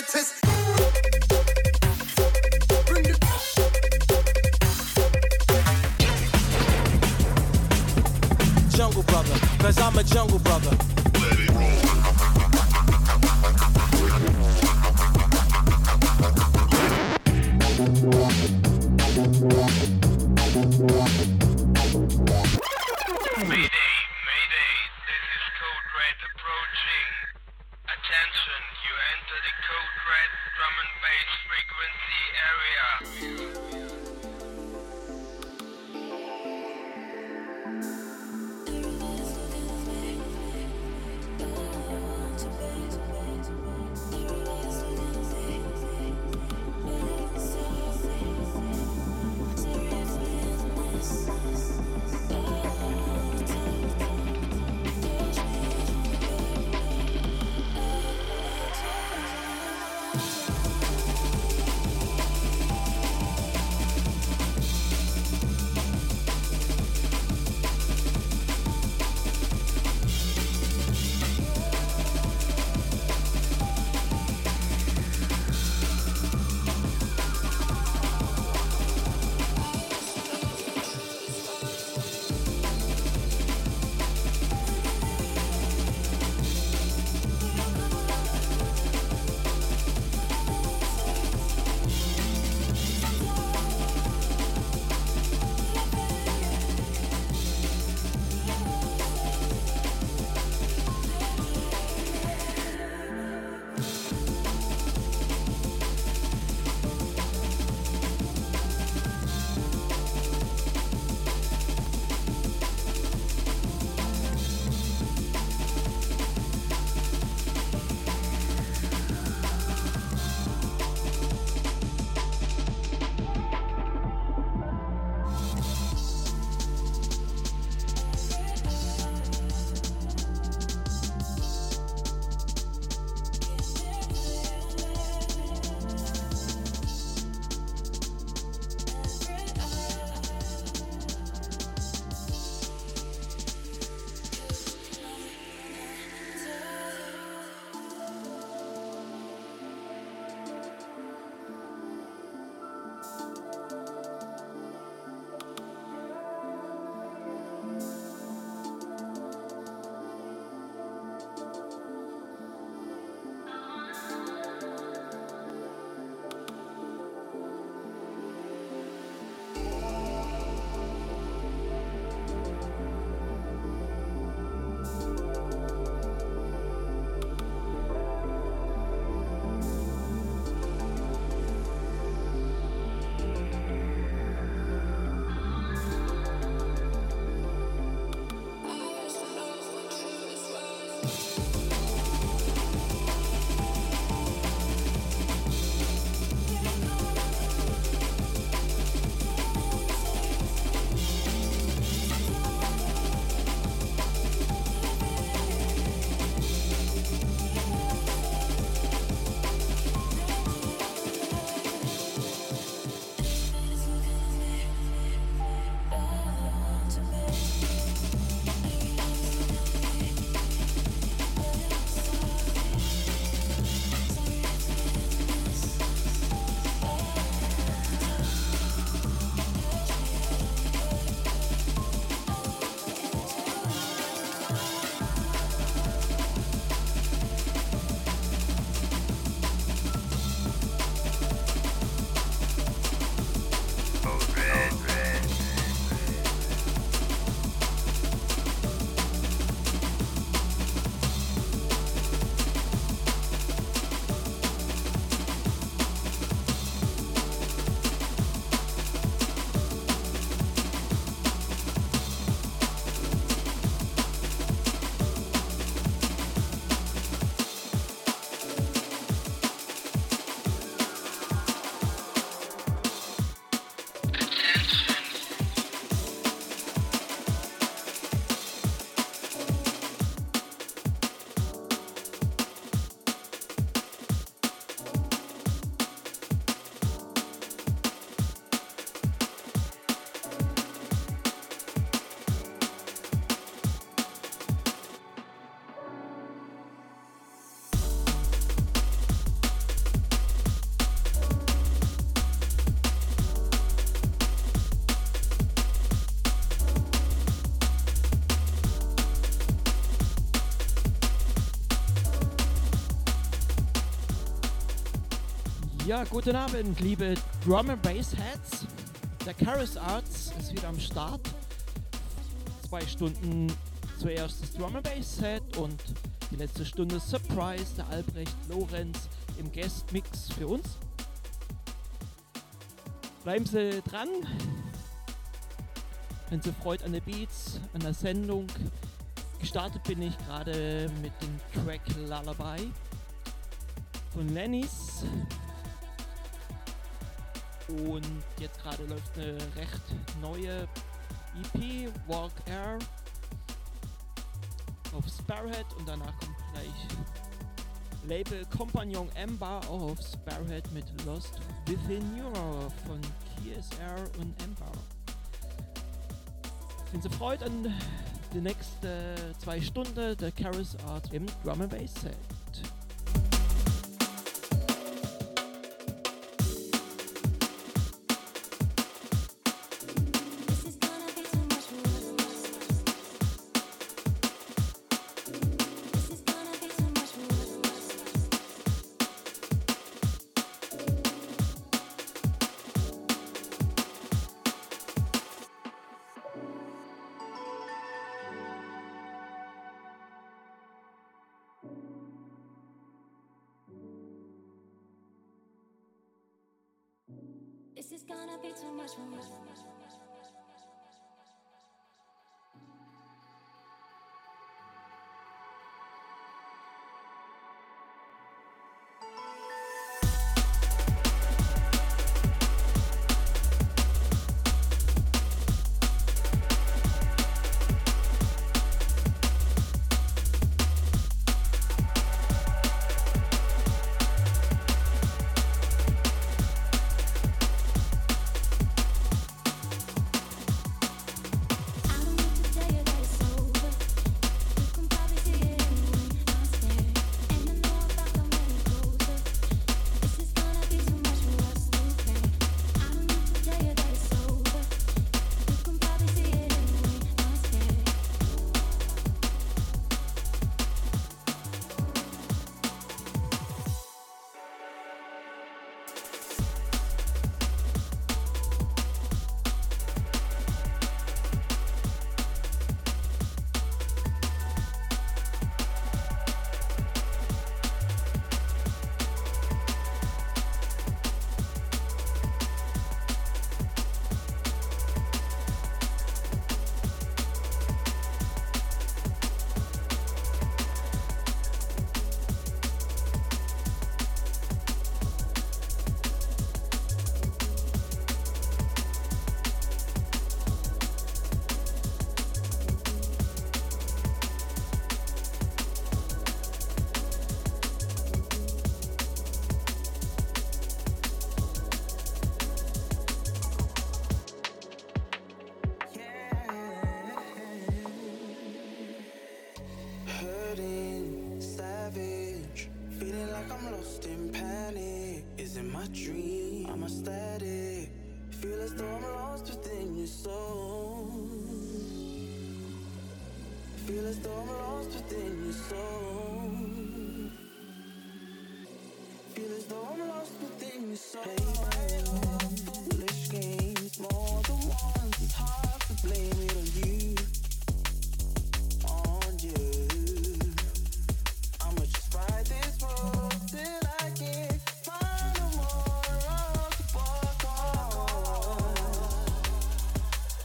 scientist. Jungle brother, cause I'm a jungle brother. Let it roll. Mayday, Mayday, this is Code Red approaching. Attention, you enter the Code Red drum and bass frequency area. Ja, guten Abend, liebe Drum and Bass Heads. Der Karis Arts ist wieder am Start. 2 Stunden zuerst das Drum and Bass Set und die letzte Stunde Surprise, der Albrecht Lorenz im Guest Mix für uns. Bleiben Sie dran, wenn Sie Freude an den Beats, an der Sendung. Gestartet bin ich gerade mit dem Track Lullaby von Lennys. Und jetzt gerade läuft eine recht neue EP, Walk Air, auf Sparrowhead und danach kommt gleich Label Compagnon Ember auf Sparrowhead mit Lost Within Europe von KSR und Ember. Wenn Sie freut an die nächsten 2 Stunden der Karis Art im Drum and Bass Set. This is gonna be too much for me.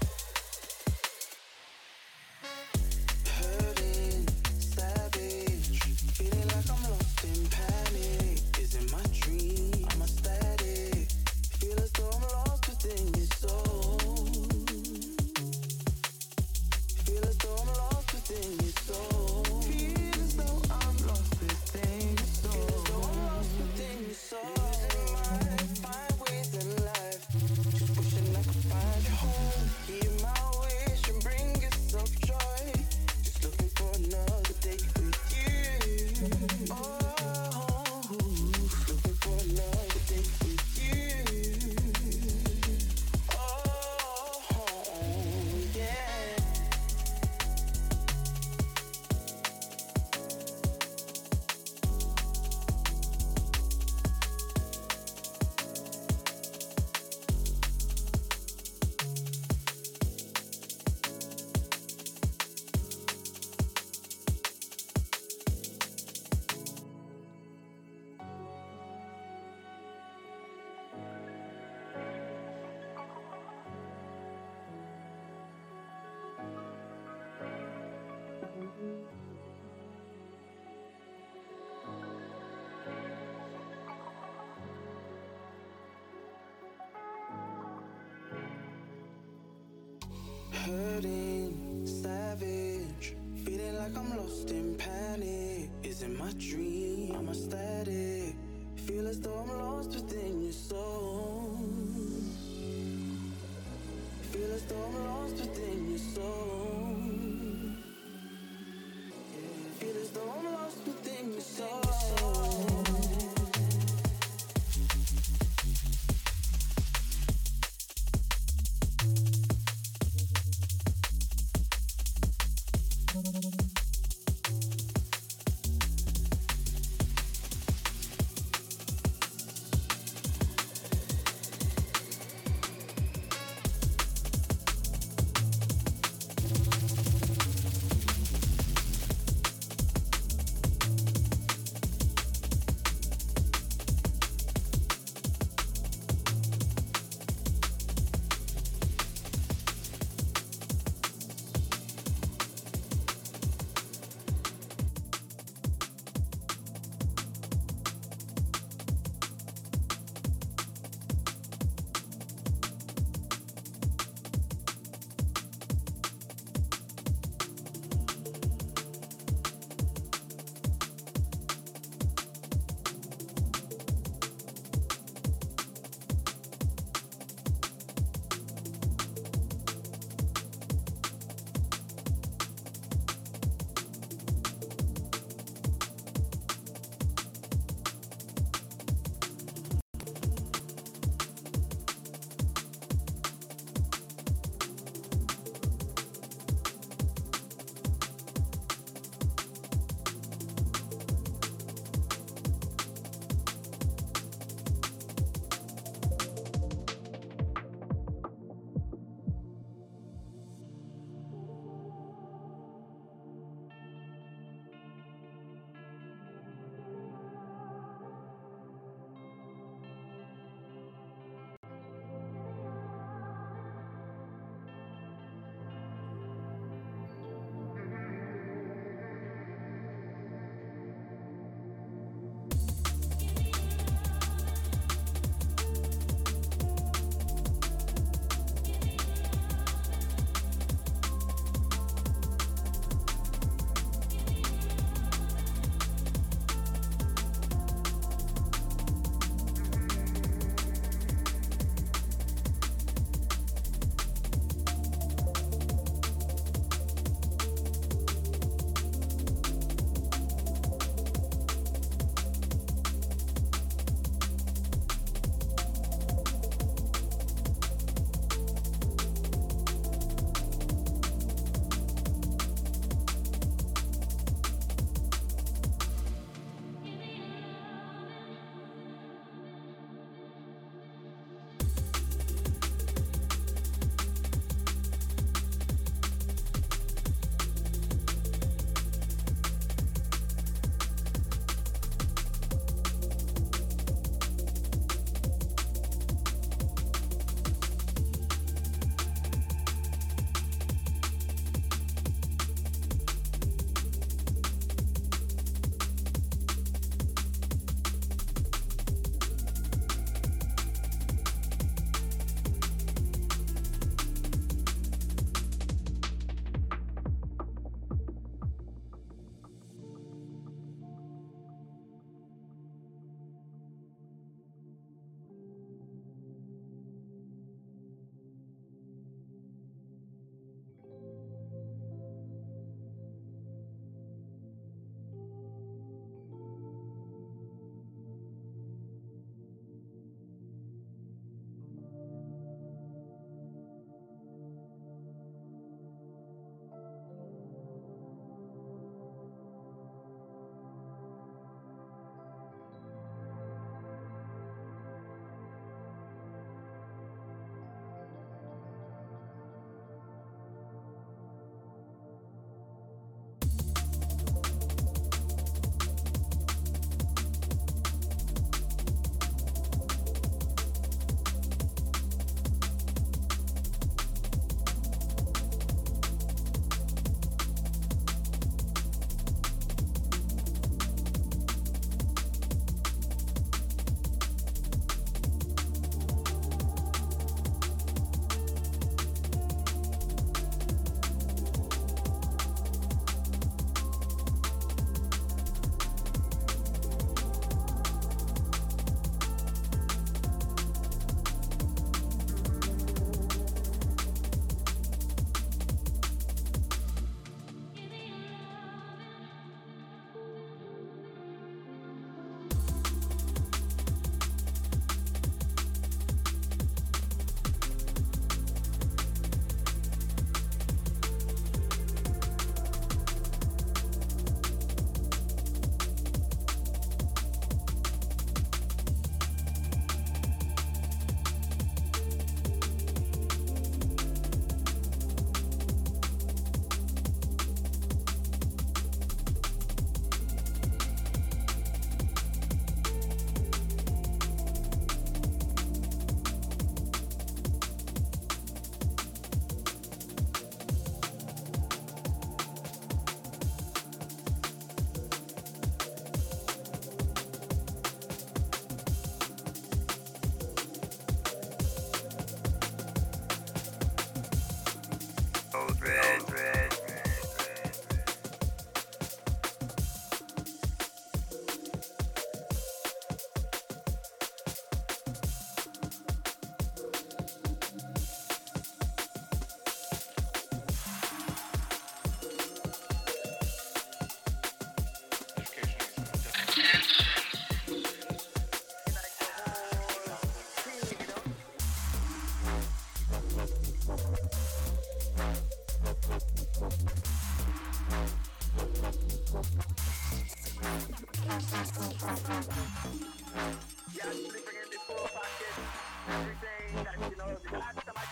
Hurting, savage, dream, I'm static. Feel as though I'm lost within your soul. Feel as though I'm lost within your soul. Feel as though I'm lost within your soul.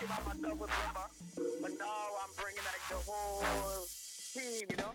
came out myself with drummer, but now I'm bringing like the whole team, you know.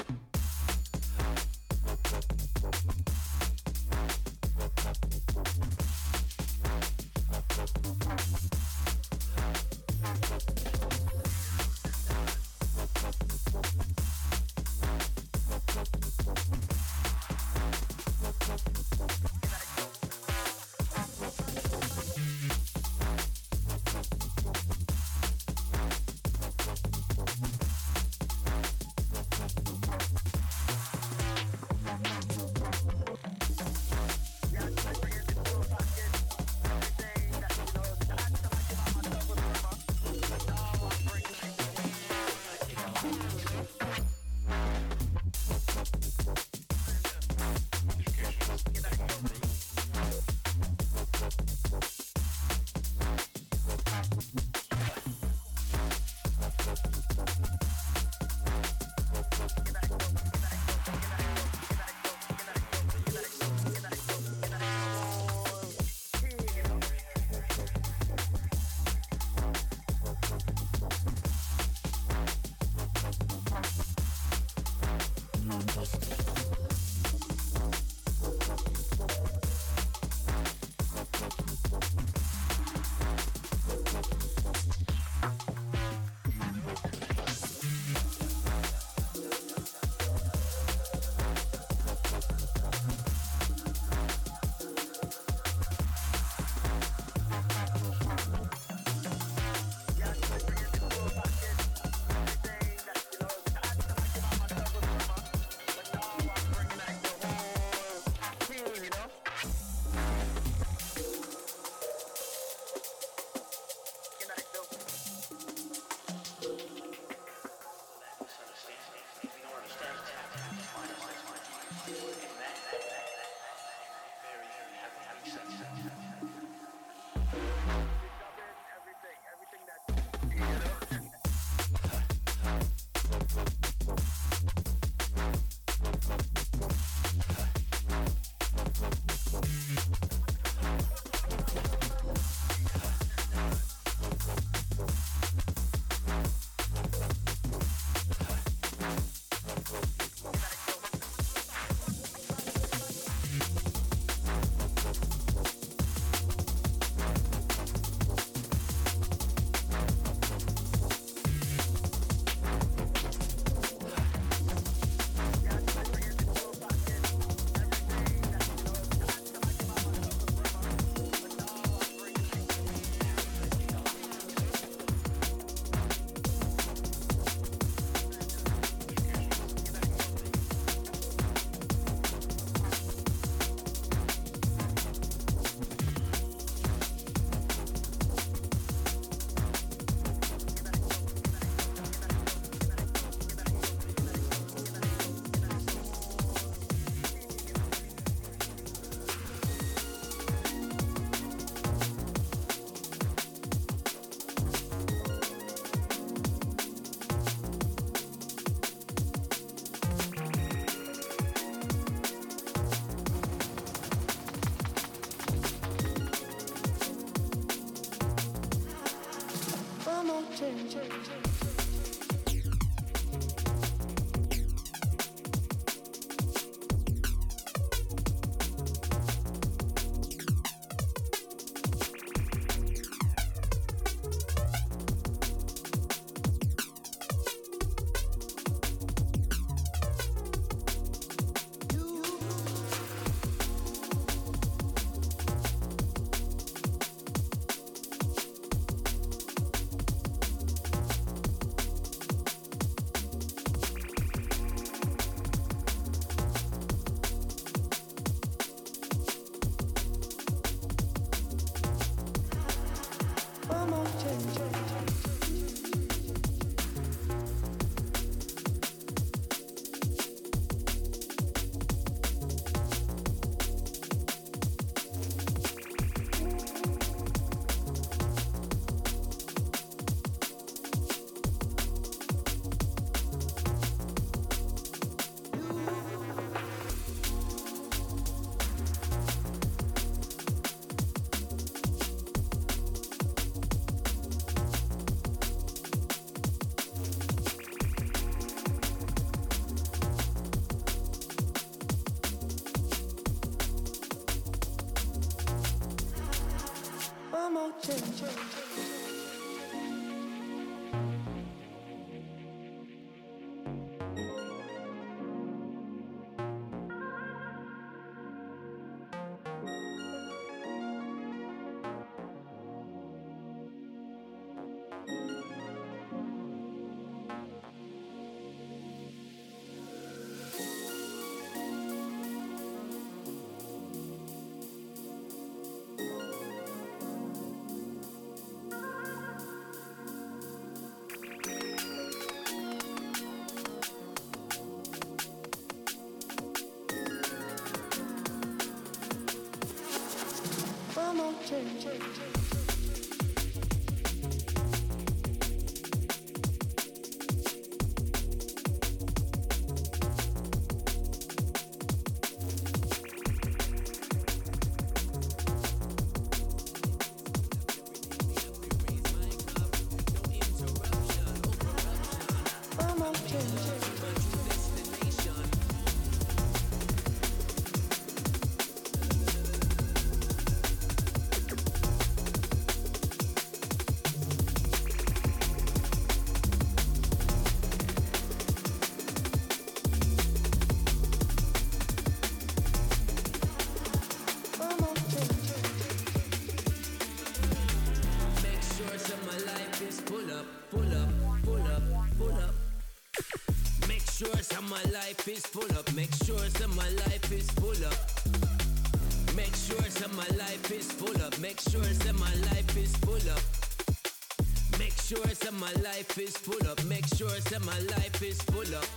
full up, full up, full up. Make sure some my life is full up. Make sure some my life is full up. Make sure some my life is full up. Make sure some my life is full up. Make sure some my life is full up. Make sure some my life is full up.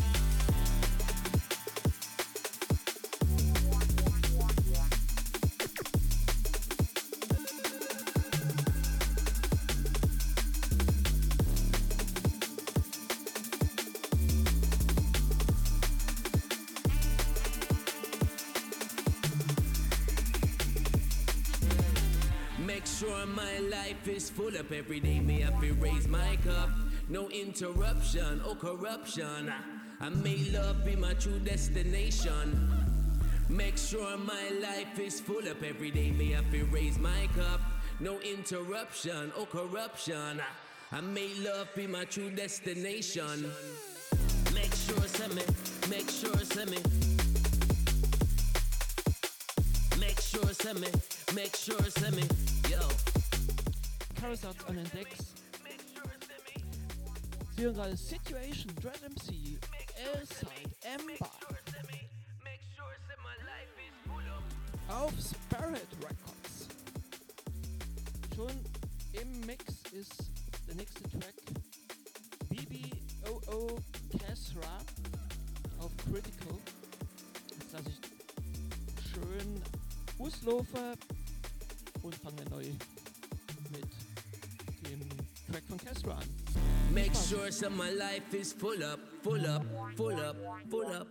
Make sure my life is full up. Every day me have to raise my cup. No interruption or corruption. I may love be my true destination. Make sure my life is full up. Every day me have to raise my cup. No interruption or corruption. I may love be my true destination. Make sure send me. Make sure send me. Make sure send me. Make sure send me. Yo. Chaosarts an den Decks. Sie hören gerade Situation, Dread MC, L-Side, Ember. Auf Spirit Records. Schon im Mix ist der nächste Track BBOO Kesra auf Critical. Jetzt lasse ich schön auslaufen und fange neu mit dem Track von Kesra an. Make sure some my life is full up, full up, full up, full up.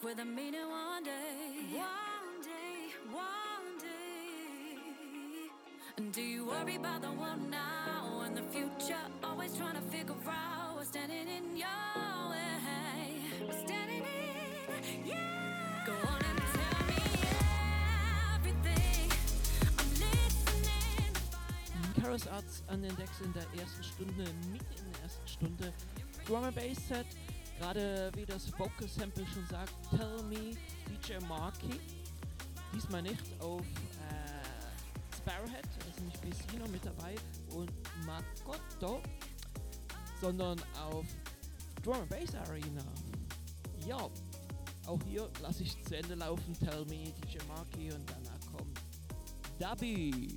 life with a meaning one day. One day, one day. And do you worry about the one now and the future? Always trying to figure out what's standing in your way. What's standing in, yeah. Go on and tell me everything. I'm listening to find out. Karos Arts an den Decks in der ersten Stunde, mitten in der ersten Stunde. Drum and Bass Set, gerade wie das Vocal Sample schon sagt, Tell Me, DJ Marky. Diesmal nicht auf Sparrowhead, also nicht Piscino mit dabei und Makoto, sondern auf Drum and Bass Arena. Ja, auch hier lasse ich zu Ende laufen, Tell Me, DJ Marky und danach kommt Dubby.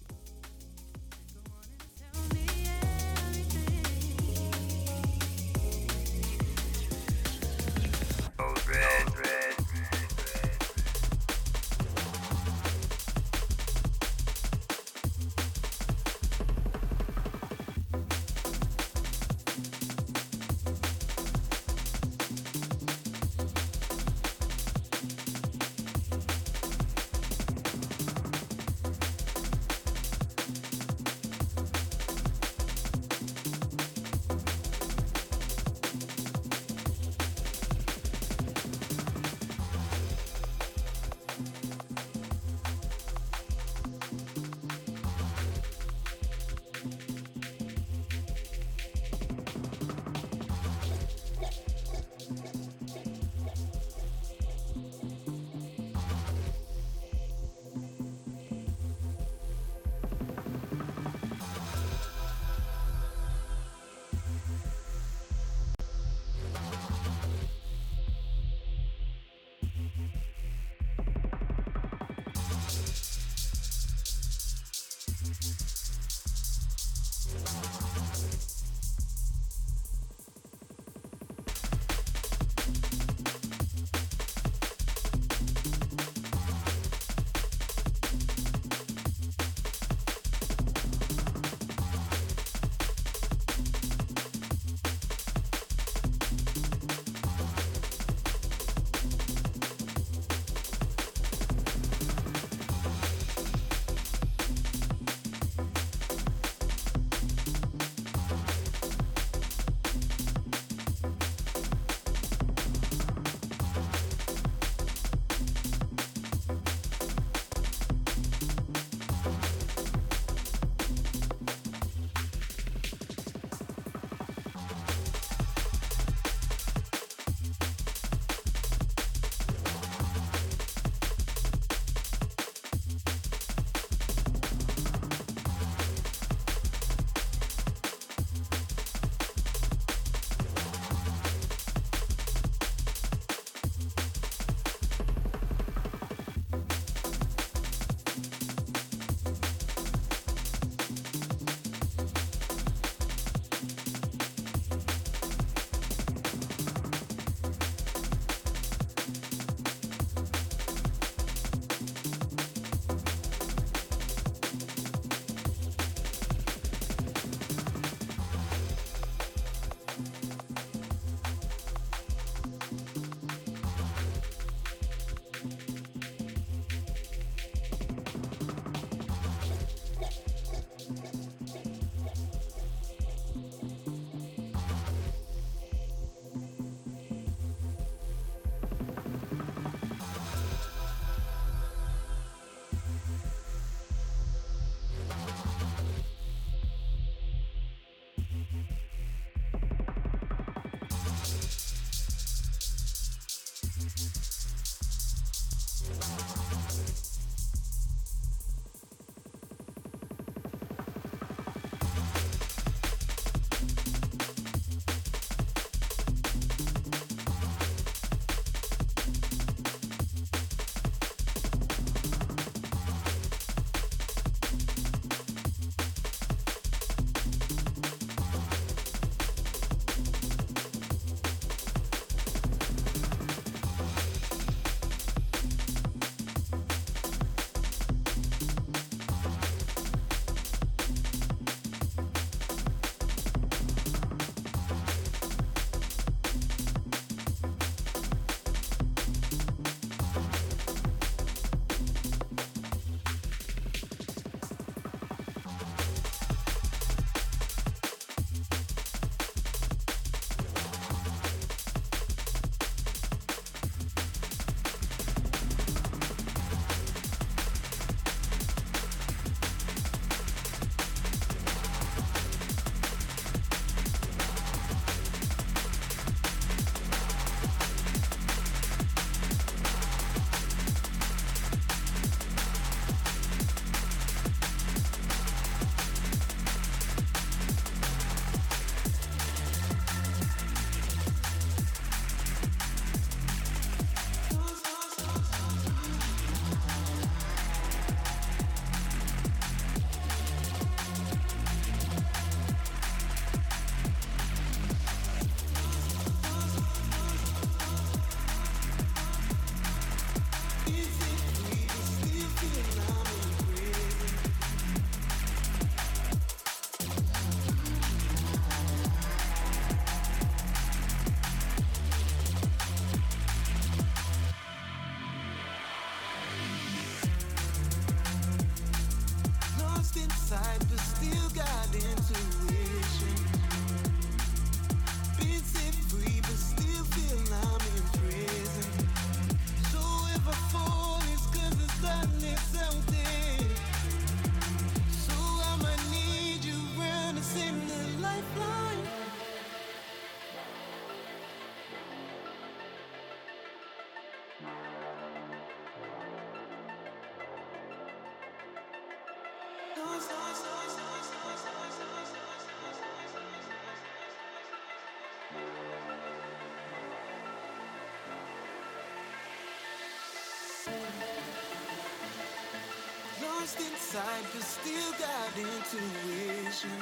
Lost inside, but still got intuition.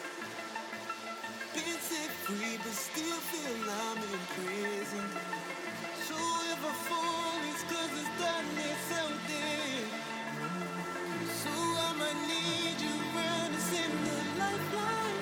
Been set free, but still feel I'm in prison. So if I fall, it's 'cause it's done it something. So I might need you around to send the lifeline.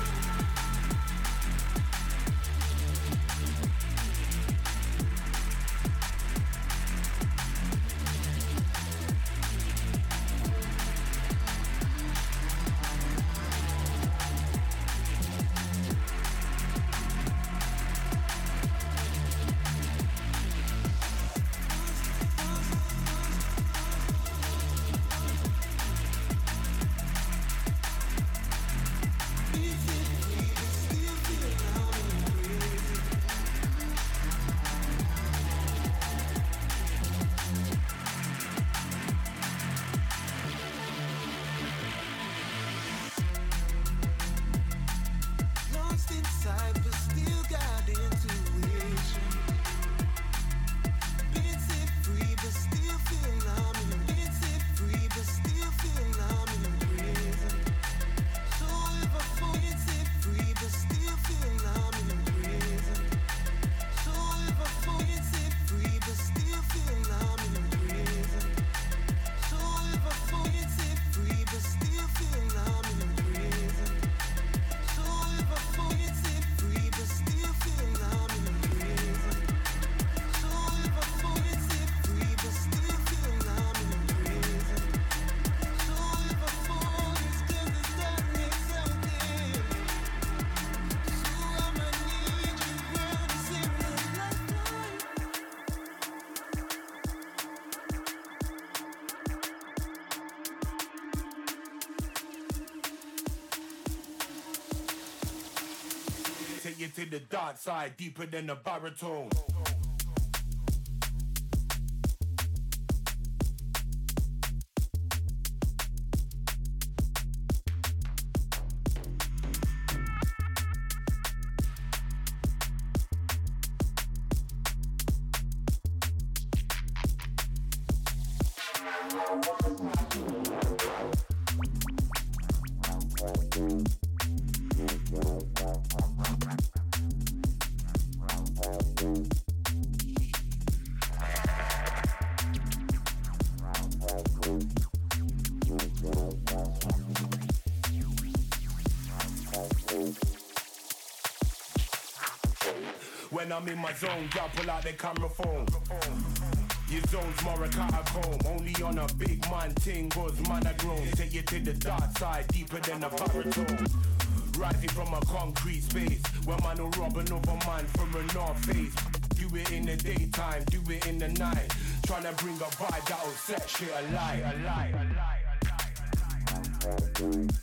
Take you to the dark side, deeper than a baritone. When I'm in my zone, y'all pull out the camera phone. Your zone's more a catacomb. Only on a big man ting, cause man a grown. Take you to the dark side, deeper than a baritone. Rising from a concrete space, where man will rob another man from a north face. Do it in the daytime, do it in the night. Tryna bring a vibe that'll set shit alight, alight, alight, alight.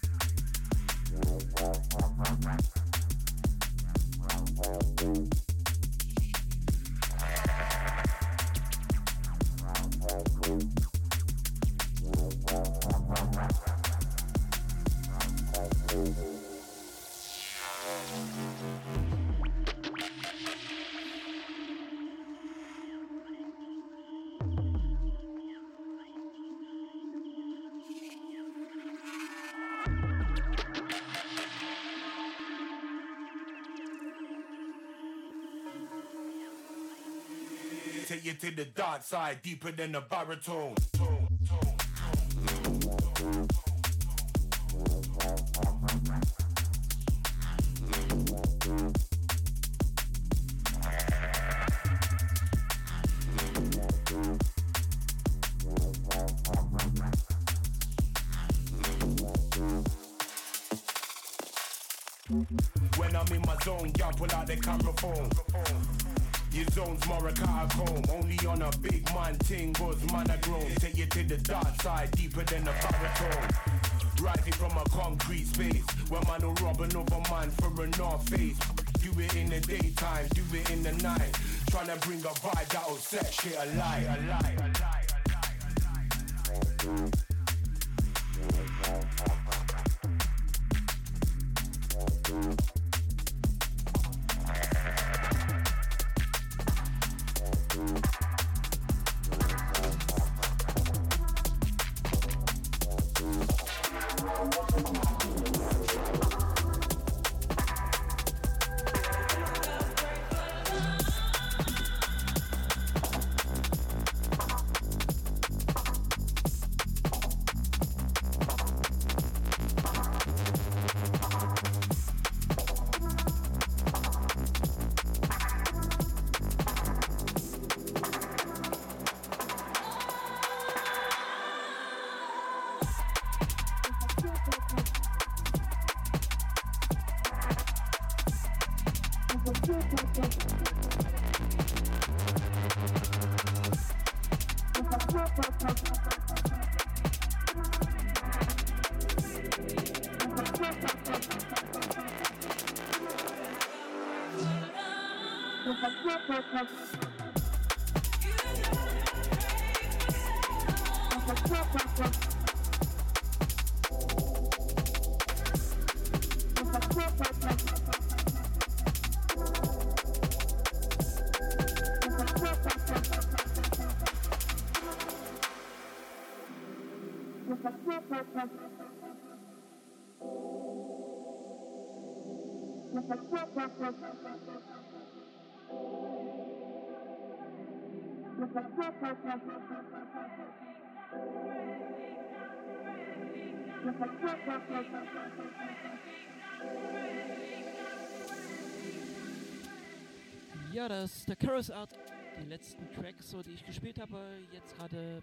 Take you to the dark side, deeper than a baritone. When I'm in my zone, y'all pull out the camera phone. Your zone's more a catacomb. Only on a big man ting, cause man a grown. Take you to the dark side, deeper than a baritone. Rising from a concrete space, where man will rob another man from a north face. Do it in the daytime, do it in the night. Tryna bring a vibe that'll set shit alight, alight, alight, alight, alight. Ja, das ist der Chorus Art. Die letzten Tracks, so, die ich gespielt habe, jetzt gerade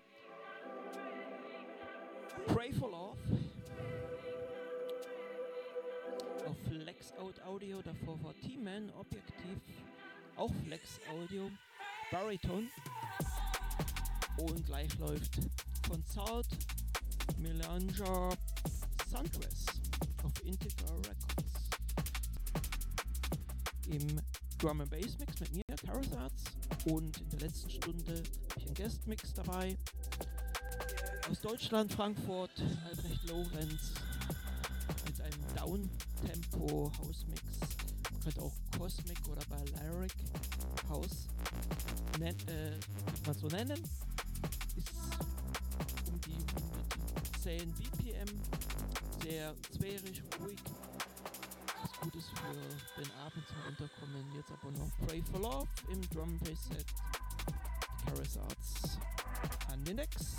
Pray for Love auf Flex Out Audio, davor war T-Man, Objektiv, auch Flex Audio, Bariton und gleich läuft von Salt Melange Sundress auf Integra Records. Im Drum and Bass Mix mit mir, Karasatz, und in der letzten Stunde habe ich einen Guest-Mix dabei. Aus Deutschland, Frankfurt, Albrecht Lorenz mit einem Down-Tempo-House-Mix. Man könnte auch Cosmic oder Balearic House mal so nennen. Ist um die 110 BPM, sehr sphärisch, ruhig. Was Gutes für den Abend zum Unterkommen. Jetzt aber noch Pray for Love im Drum Bass Set. Karasatz an den Decks.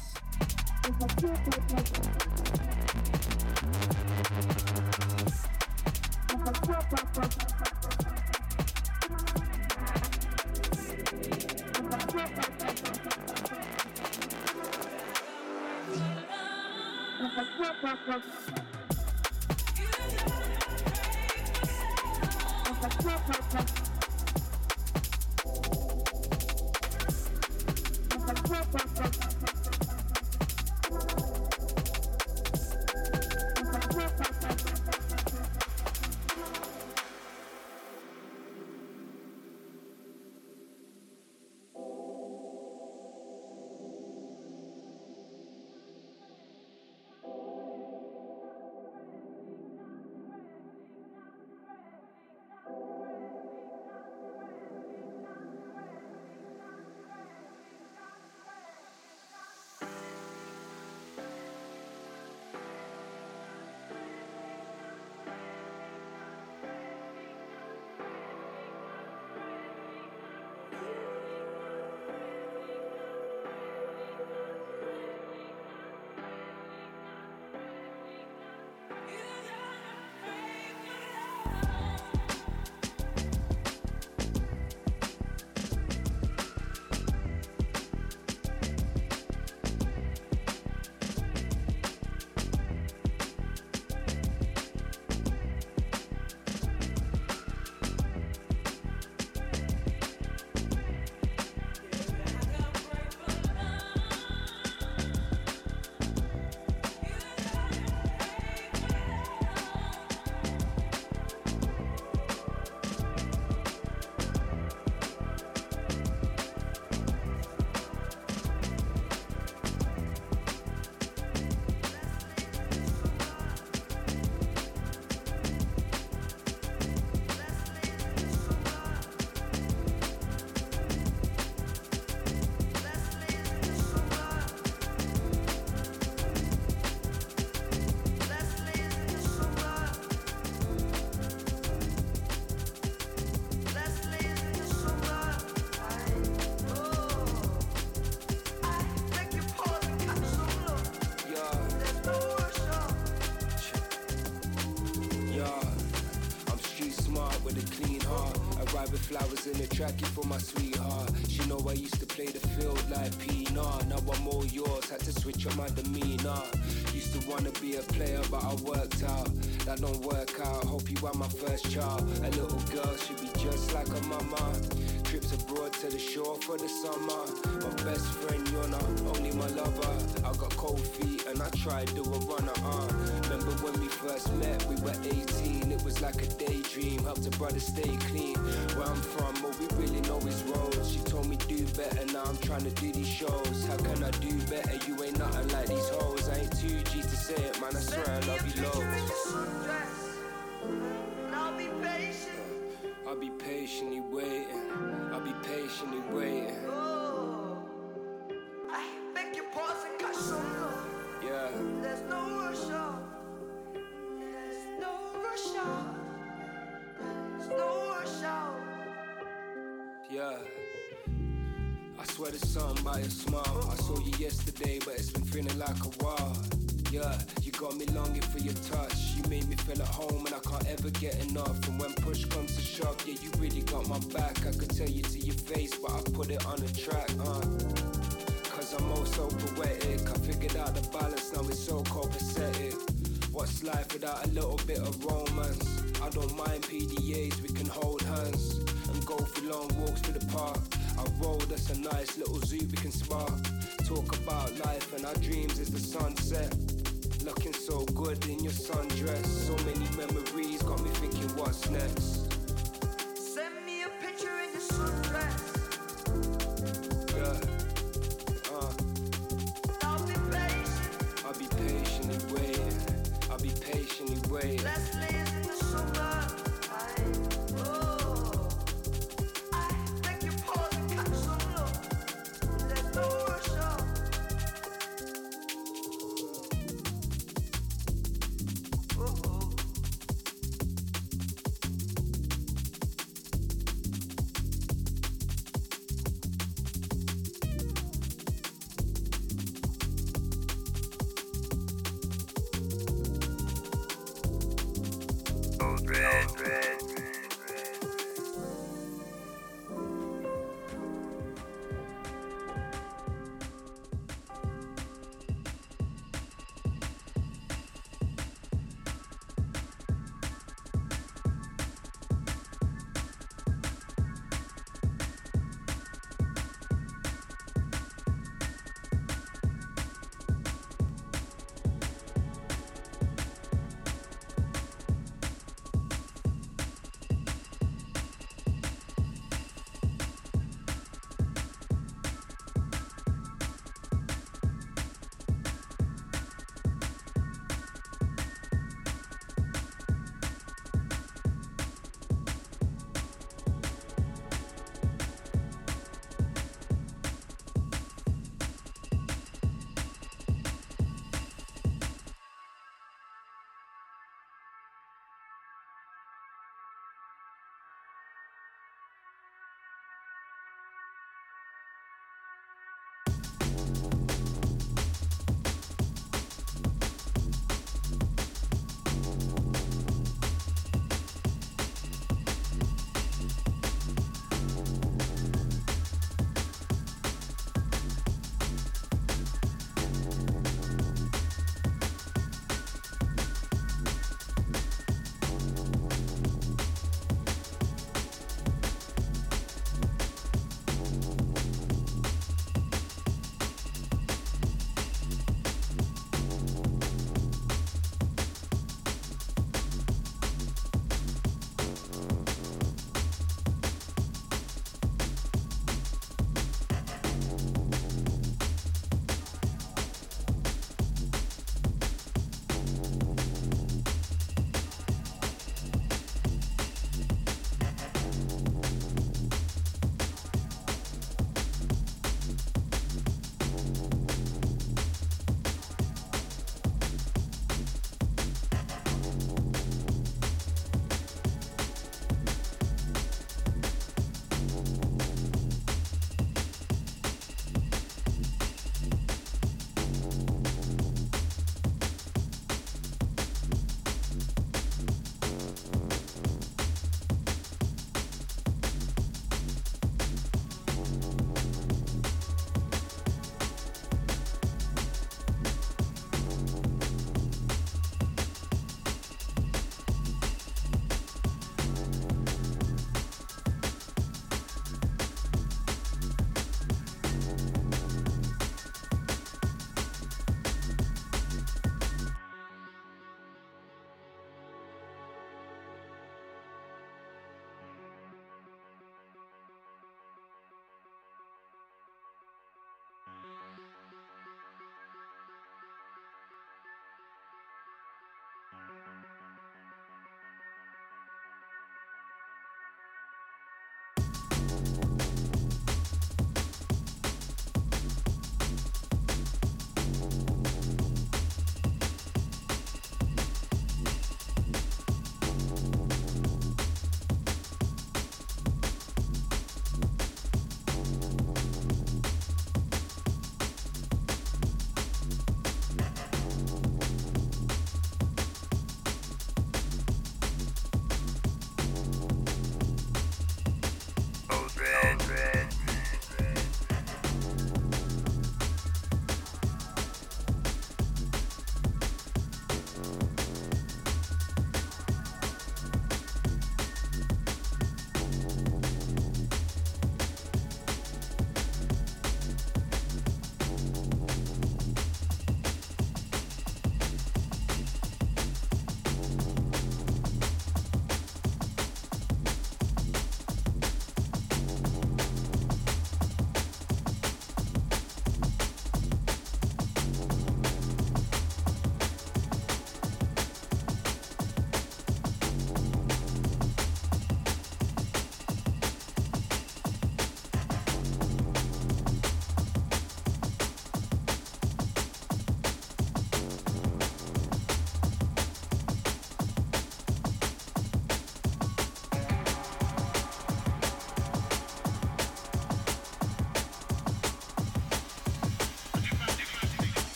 flowers in a trackie for my sweetheart. She know I used to play the field like Peanut. Now I'm all yours, had to switch up my demeanor. Used to wanna be a player, but I worked out. That don't work out, hope you are my first child. A little girl should be just like her mama. Trips abroad to the shore for the summer. My best friend, you're not only my lover. I got cold feet and I tried to a runner. Remember when we first met, we were 18. It was like a daydream, helped a brother stay clean. Where I'm from, all we really know is roads. She told me do better, now I'm trying to do these shows. How can I do better? You ain't nothing like these hoes. I ain't 2G to say it, man, I swear I love you loads. I'll be patient. I'll be patiently waiting. I'll be patiently waiting. Oh, I beg your pardon, catch some love. Yeah. There's no rush out. There's no rush out. There's no rush out. Yeah. I swear there's something about your smile. I saw you yesterday, but it's been feeling like a while. Yeah, you got me longing for your touch. You made me feel at home and I can't ever get enough. And when push comes to shove, yeah, you really got my back. I could tell you to your face, but I put it on a track, Cause I'm all so poetic. I figured out the balance, now it's so copacetic. What's life without a little bit of romance? I don't mind PDAs, we can hold hands and go for long walks to the park. I rolled us a nice little zoo we can spark. Talk about life and our dreams as the sunset. Looking so good in your sundress. So many memories got me thinking what's next. Send me a picture in your sundress. Yeah, I'll be patient. I'll be patiently waiting. I'll be patiently waiting. Let's live in the summer. Oh, I beg your pardon, catch some love. There's no rush out.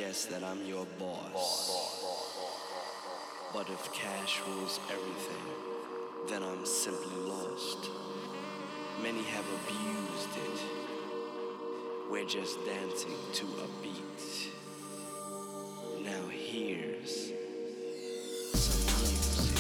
guess that I'm your boss. But if cash rules everything, then I'm simply lost. Many have abused it. We're just dancing to a beat. Now here's some music.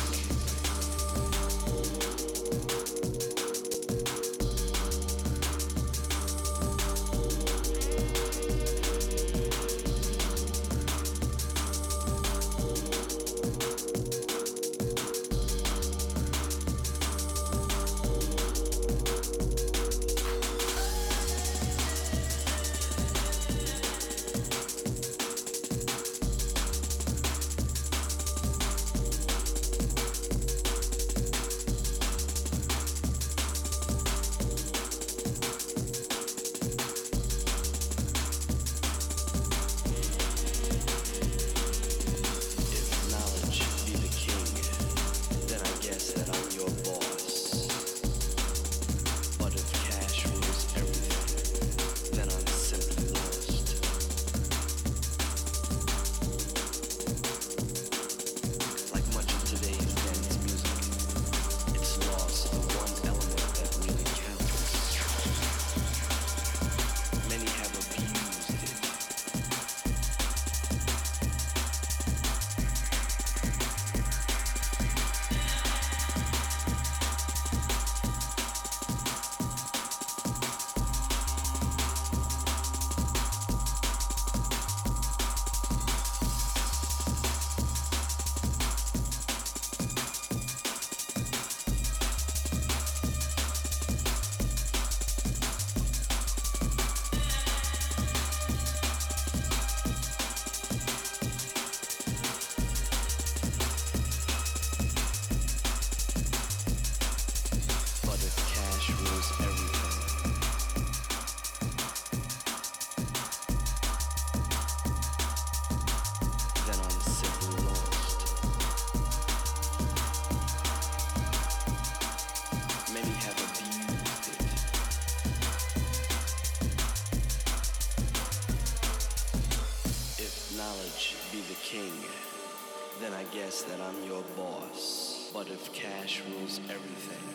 That I'm your boss, but if cash rules everything,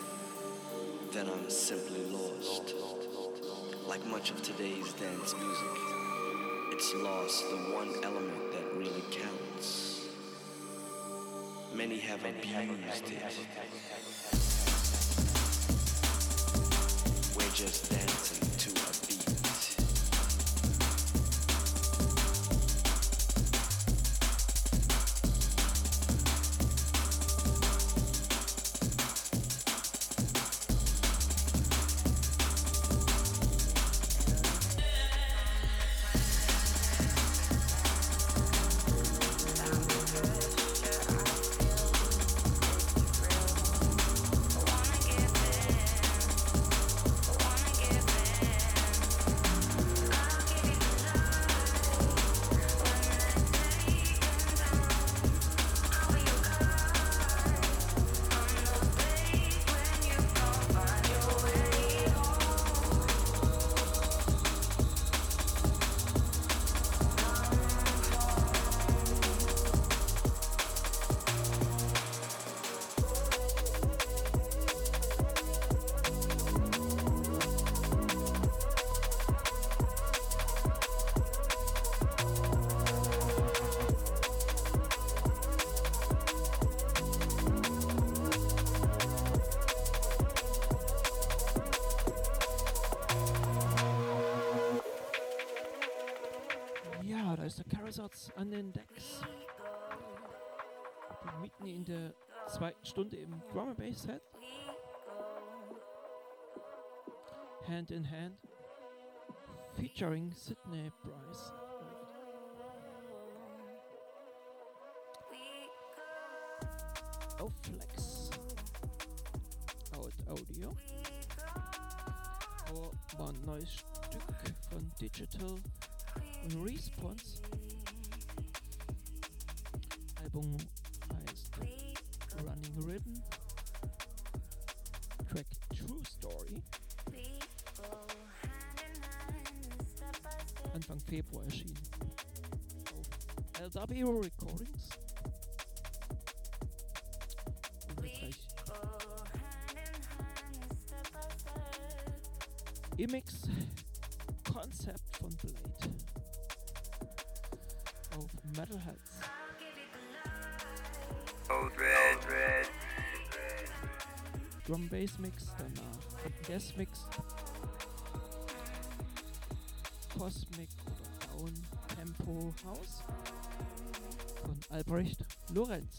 then I'm simply lost. Like much of today's dance music, it's lost the one element that really counts. Many have abused it. We're just dancing to a beat. Carousarts an den Decks. Ich bin mitten in der zweiten Stunde im Drum and Bass Set. Hand in Hand. Featuring Sydney Bryce. Auf Flex. Audio. War ein neues Stück von Digital Response. Album heißt Running Rhythm. Track True Story. Anfang Februar erschienen. Auf LW Recordings. Imix Concept von Blade auf Metalheads. Drum Bass Mix, danach Guest Mix, Cosmic oder Down Tempo House von Albrecht Lorenz.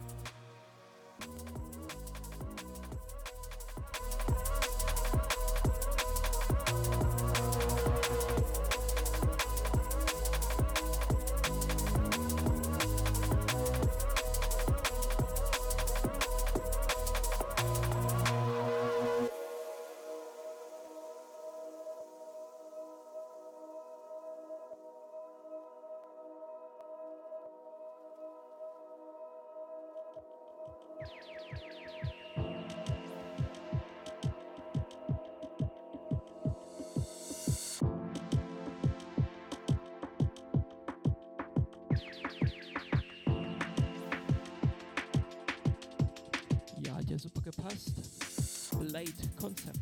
Ja, hat ja super gepasst. Blade Concept.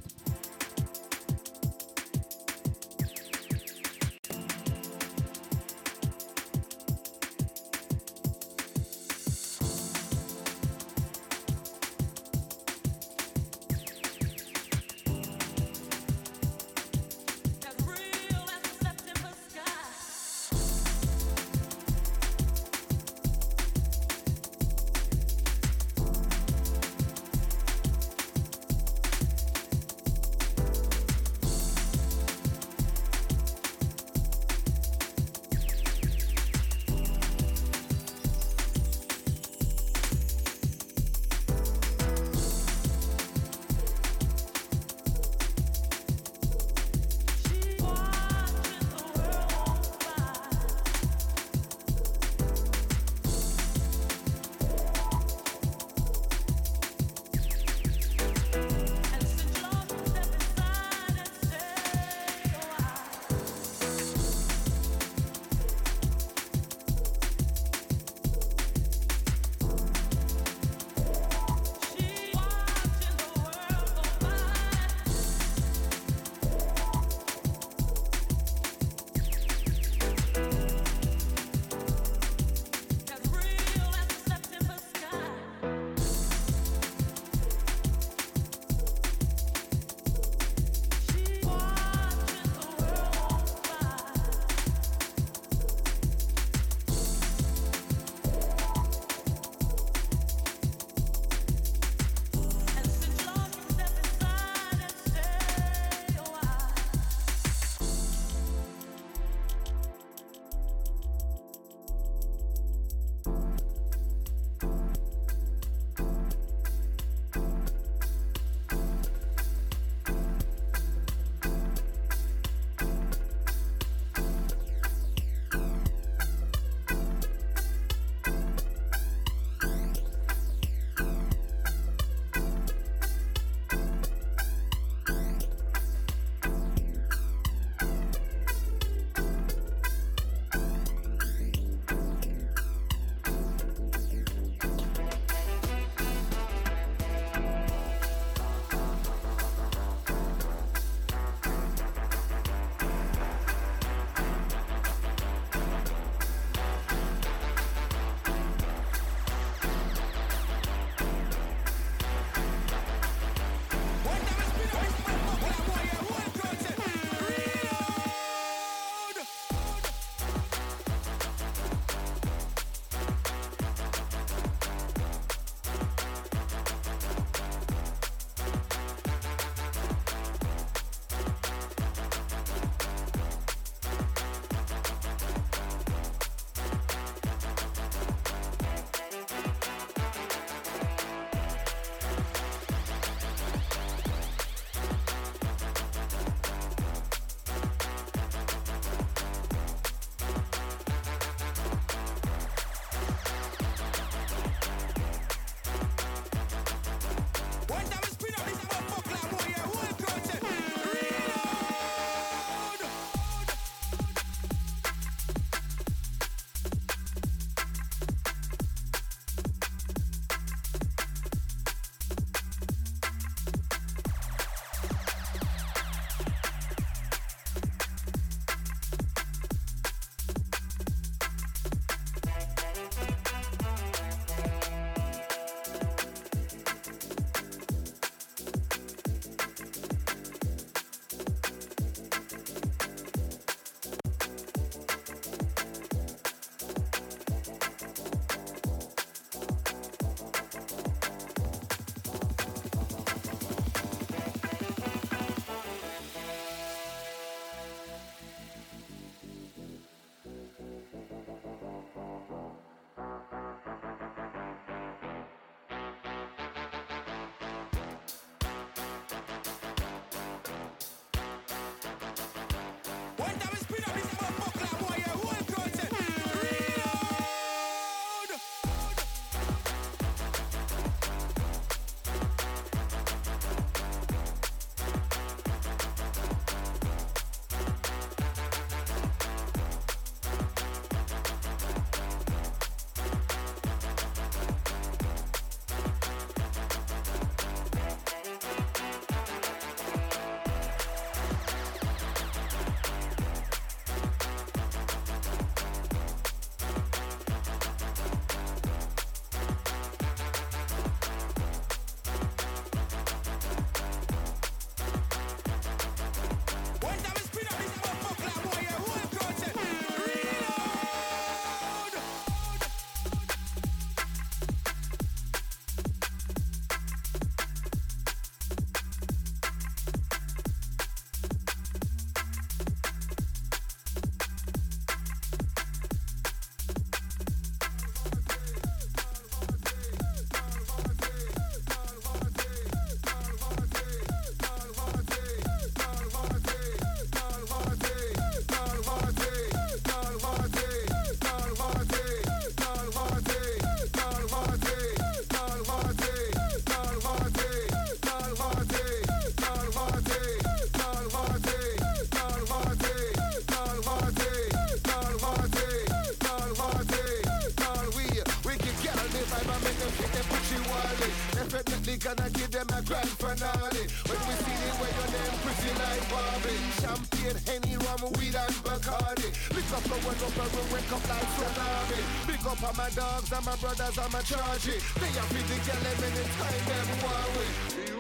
gonna give them a grand finale. When we see the way your name pretty like Barbie. Champagne, Henny, rum, weed and Bacardi. Lick up the one up and we wake up like tsunami. Big up on my dogs and my brothers and my chargy. They are pretty girl them anytime them want we.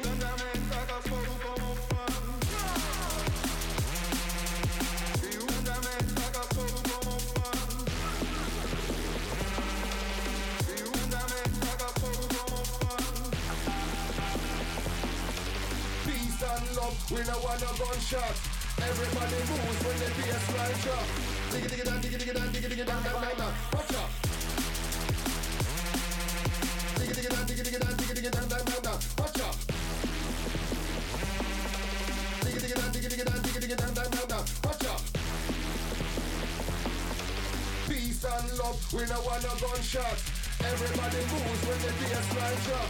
Peace and love, we no want a gunshot. Everybody moves when the bassline drop. Diggy diggy down, diggy diggy down, diggy diggy down, down, down, down. Watch out. Diggy diggy down, diggy diggy down, diggy diggy down, down, down, down. Watch out. Diggy diggy down, diggy diggy down, diggy diggy down, down, down, down. Watch out. Peace and love, we no want a gunshot. Everybody moves when the bassline drop.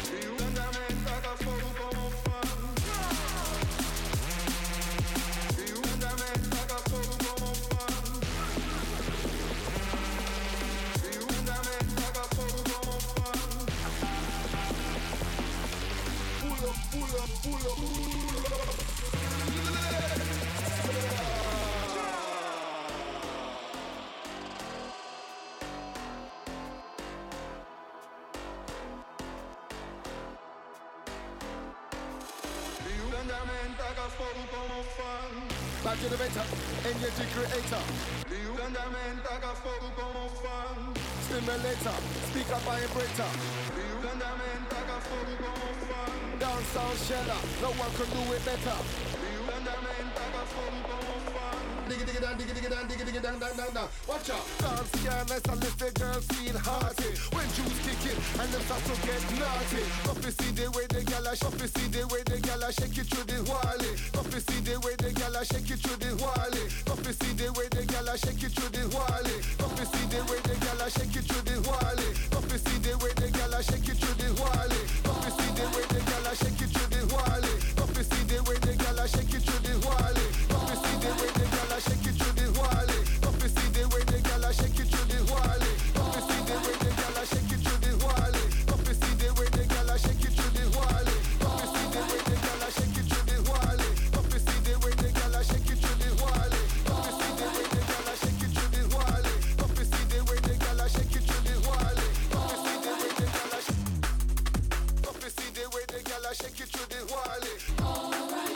Back to the better, energy creator. Stimulator, speaker vibrator. Down sound sheller, no one can do it better. Diggy diggy down, diggy diggy down, diggy diggy down, down, down, down. Watch out. Dance careless and let the girls feel hearty. When juice kick in and them start to get naughty. Coffee see the way the gala, coffee see the way the gala shake it through the wally. Coffee see the way the gala shake it through the wally. Coffee see the way the gala shake it through the wally. Coffee see the way the gala shake it through the wally. Coffee see the way the gala shake it through the wally. Coffee see the way the gala shake it through the wally. Coffee see the way the gala shake it through the wally. Coffee see the way the gala shake it through the wally. Coffee see the way the gala shake it through the wally. Coffee see the way the gala shake it through the wally. Coffee see the way the gala shake it through the wally. Coffee see the way the gala shake it through the wally. Coffee see the way the gala shake it through the wally. Coffee see the way the gala shake it through the wally. Coffee see the way the gala shake it through the wally. Coffee see the way the gala Coffee see the way the gala shake it through the wally. Alright.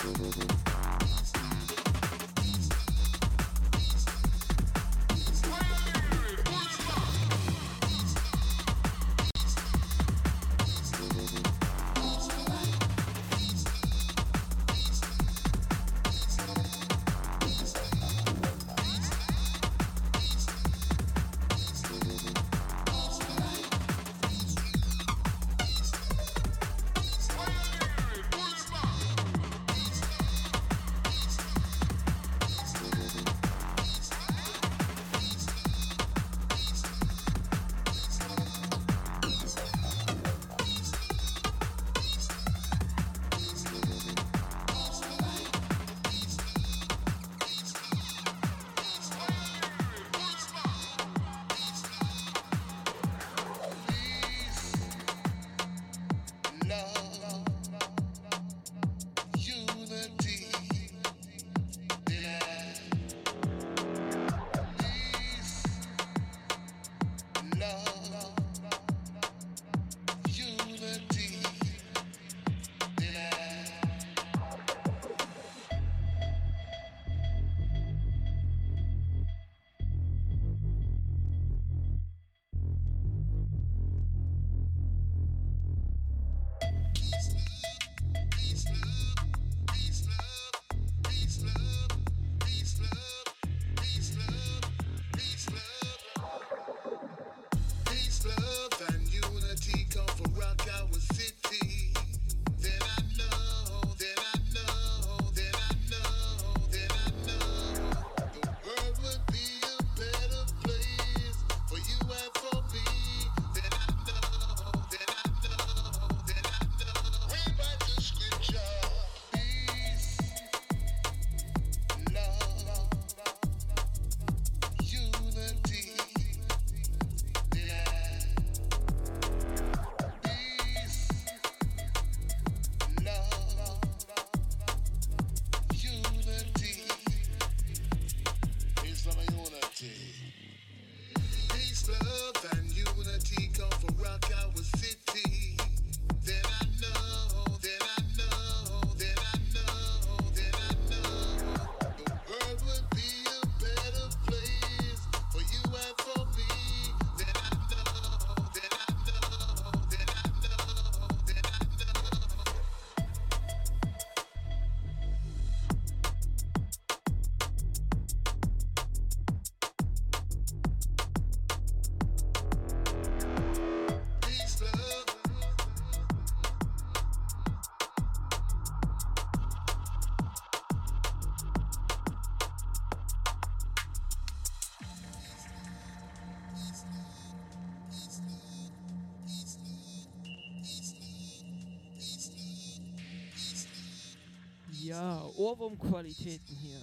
Ja, Ohrwurm-Qualitäten hier.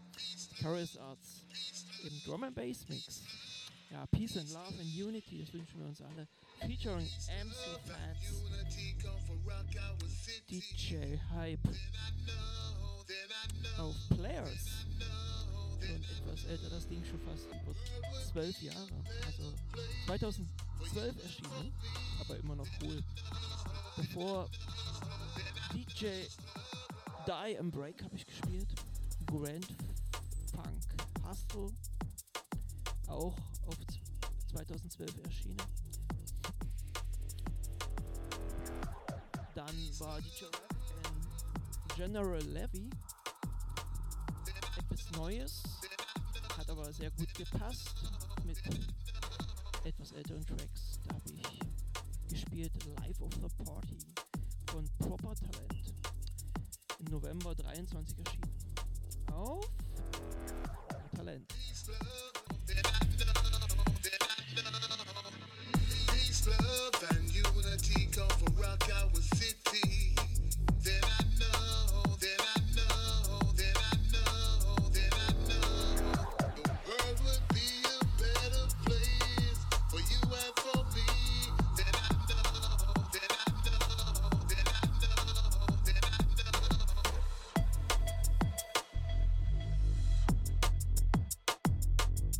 Caress Arts im Drum and Bass Mix. Ja, Peace and Love and Unity, das wünschen wir uns alle. Featuring MC Fats, DJ Hype auf Players. Schon etwas älter, das Ding schon fast über 12 Jahre. Also 2012 erschienen, aber immer noch cool. Davor DJ Die and Break habe ich gespielt. Grand Funk Hustle, auch auf 2012 erschienen. Dann war DJ Rap in General Levy. Etwas Neues, hat aber sehr gut gepasst mit etwas älteren Tracks. Da habe ich gespielt Life of the Party von Proper Talent. Im November 23 erschienen. Auf Talent. Peace, love, and unity come from Rock Our City. Then I know, then I know, then I know, then I know. The world would be a better place for you and for me. Then I know, then I know, then I know, then I know.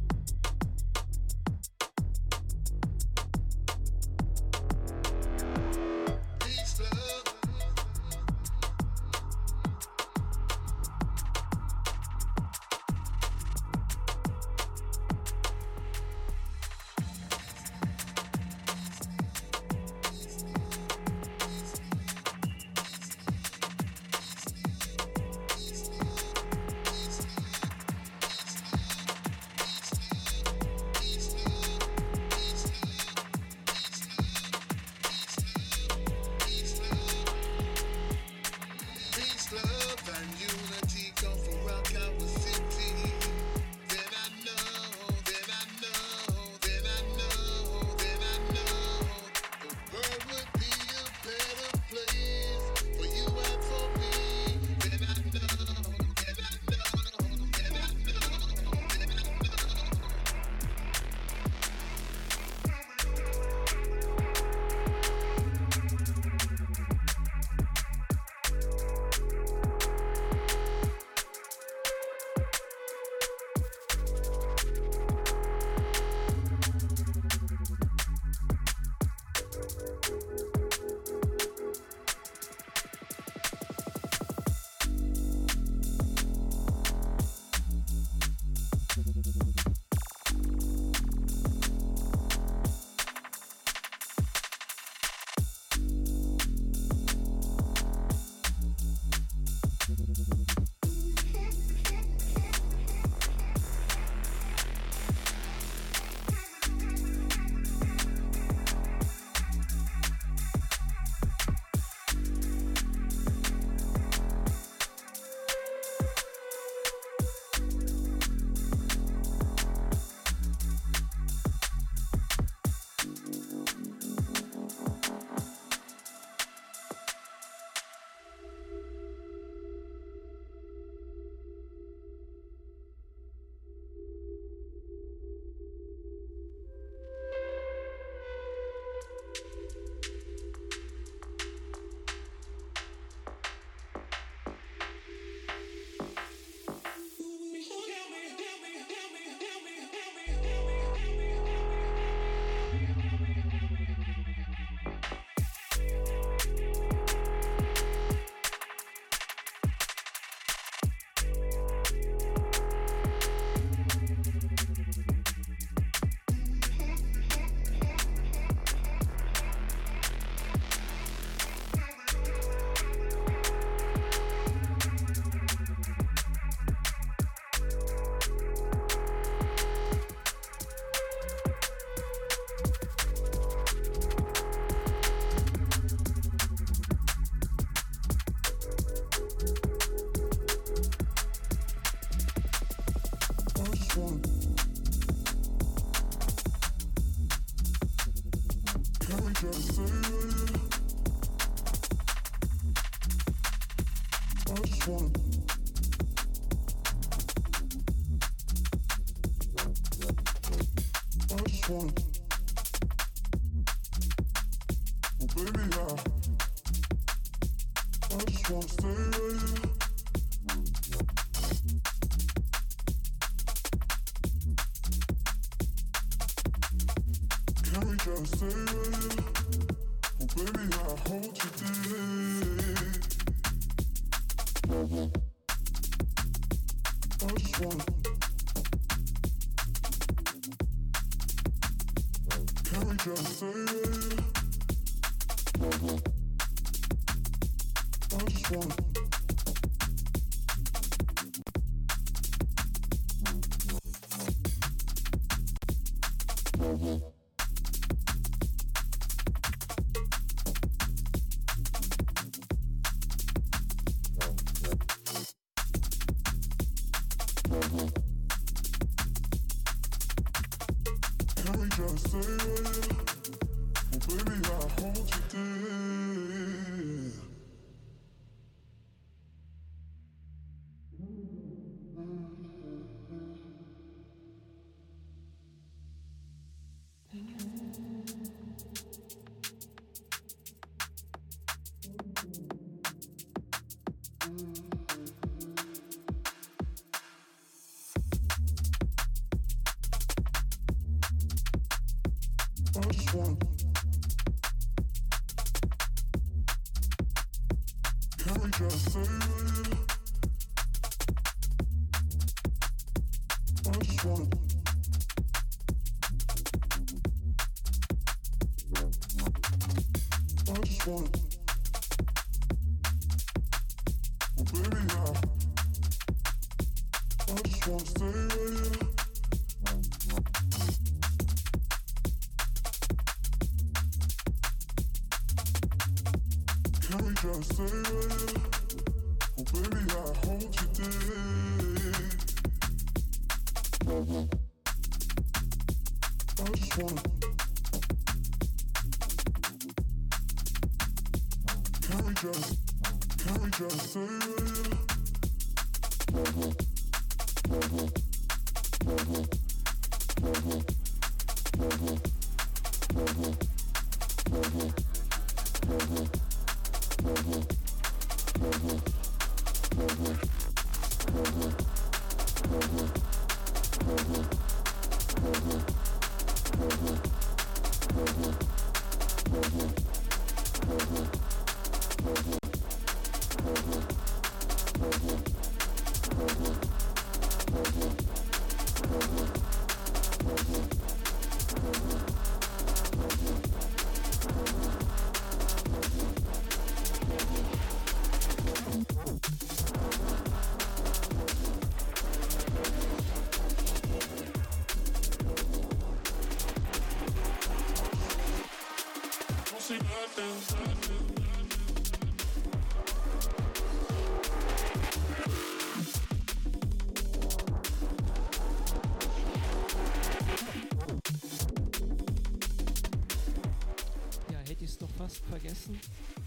Vergessen.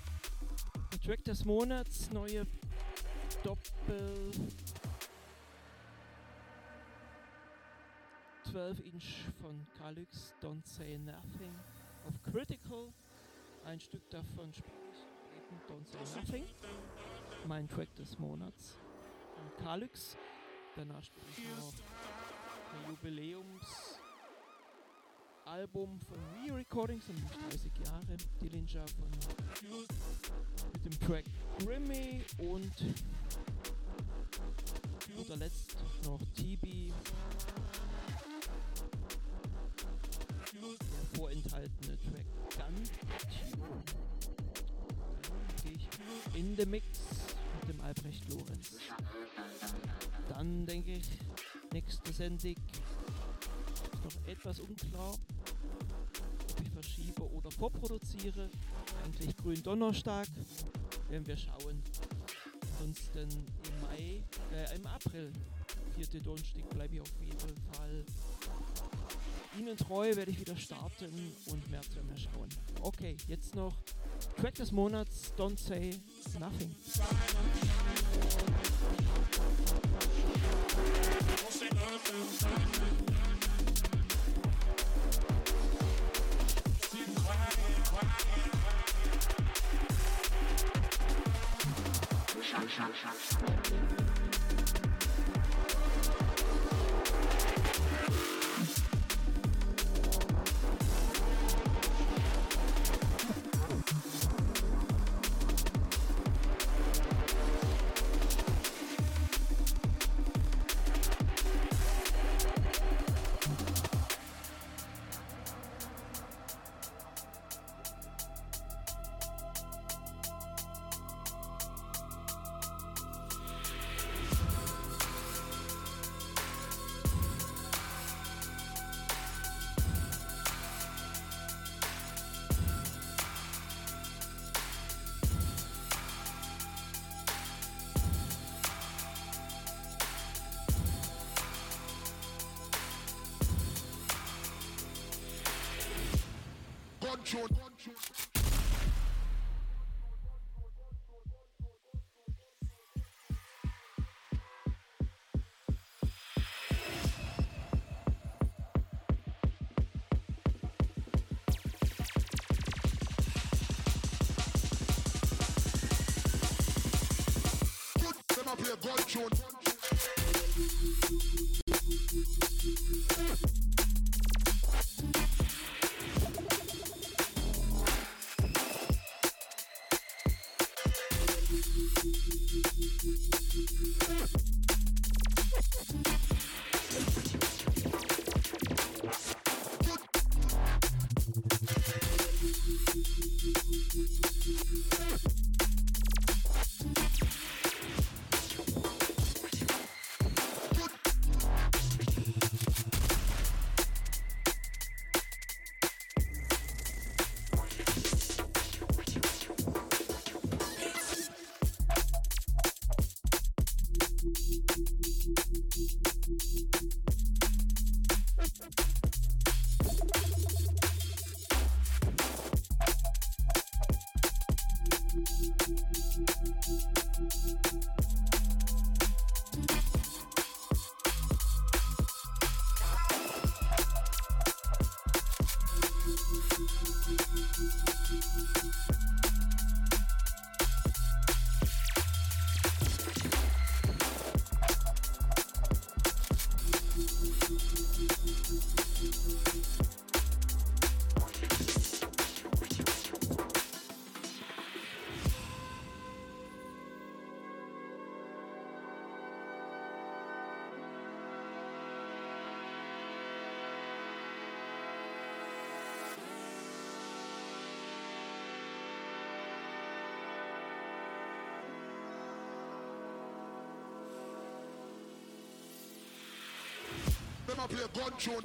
Der Track des Monats, neue Doppel 12-Inch von Calyx, Don't Say Nothing auf Critical. Ein Stück davon spiele ich eben, Don't Say Nothing. Mein Track des Monats von Calyx. Danach spiele ich noch ein Jubiläumsalbum von Re-Recordings, nämlich 30 Jahre. Dillinger mit dem Track Grimmy und guter Letzt noch TB. Der vorenthaltene Track Gun Tune. Dann gehe ich in den Mix mit dem Albrecht Lorenz. Dann denke ich, nächste Sendung ist noch etwas unklar, ob ich verschiebe oder vorproduziere. Eigentlich Gründonnerstag, werden wir schauen. Ansonsten im April 4. Donnerstag bleibe ich auf jeden Fall Ihnen treu, werde ich wieder starten und mehr zu mir schauen. Okay, jetzt noch Track des Monats, Don't Say Nothing. Them a play gun tune.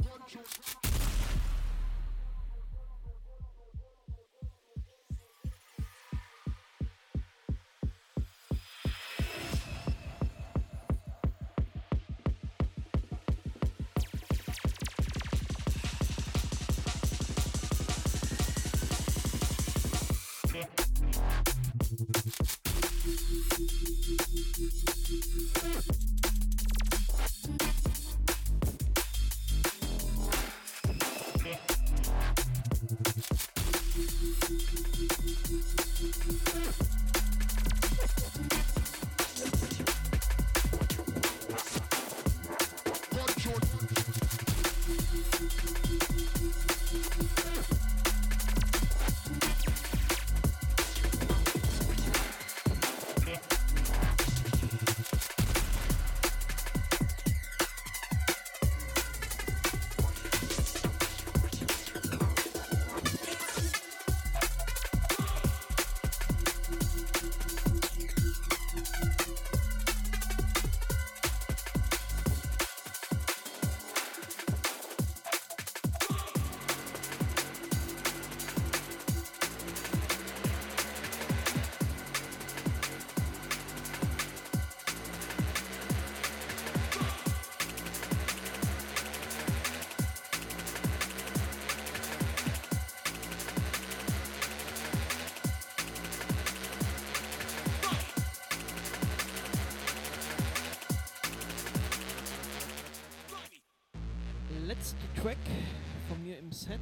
letzte Track von mir im Set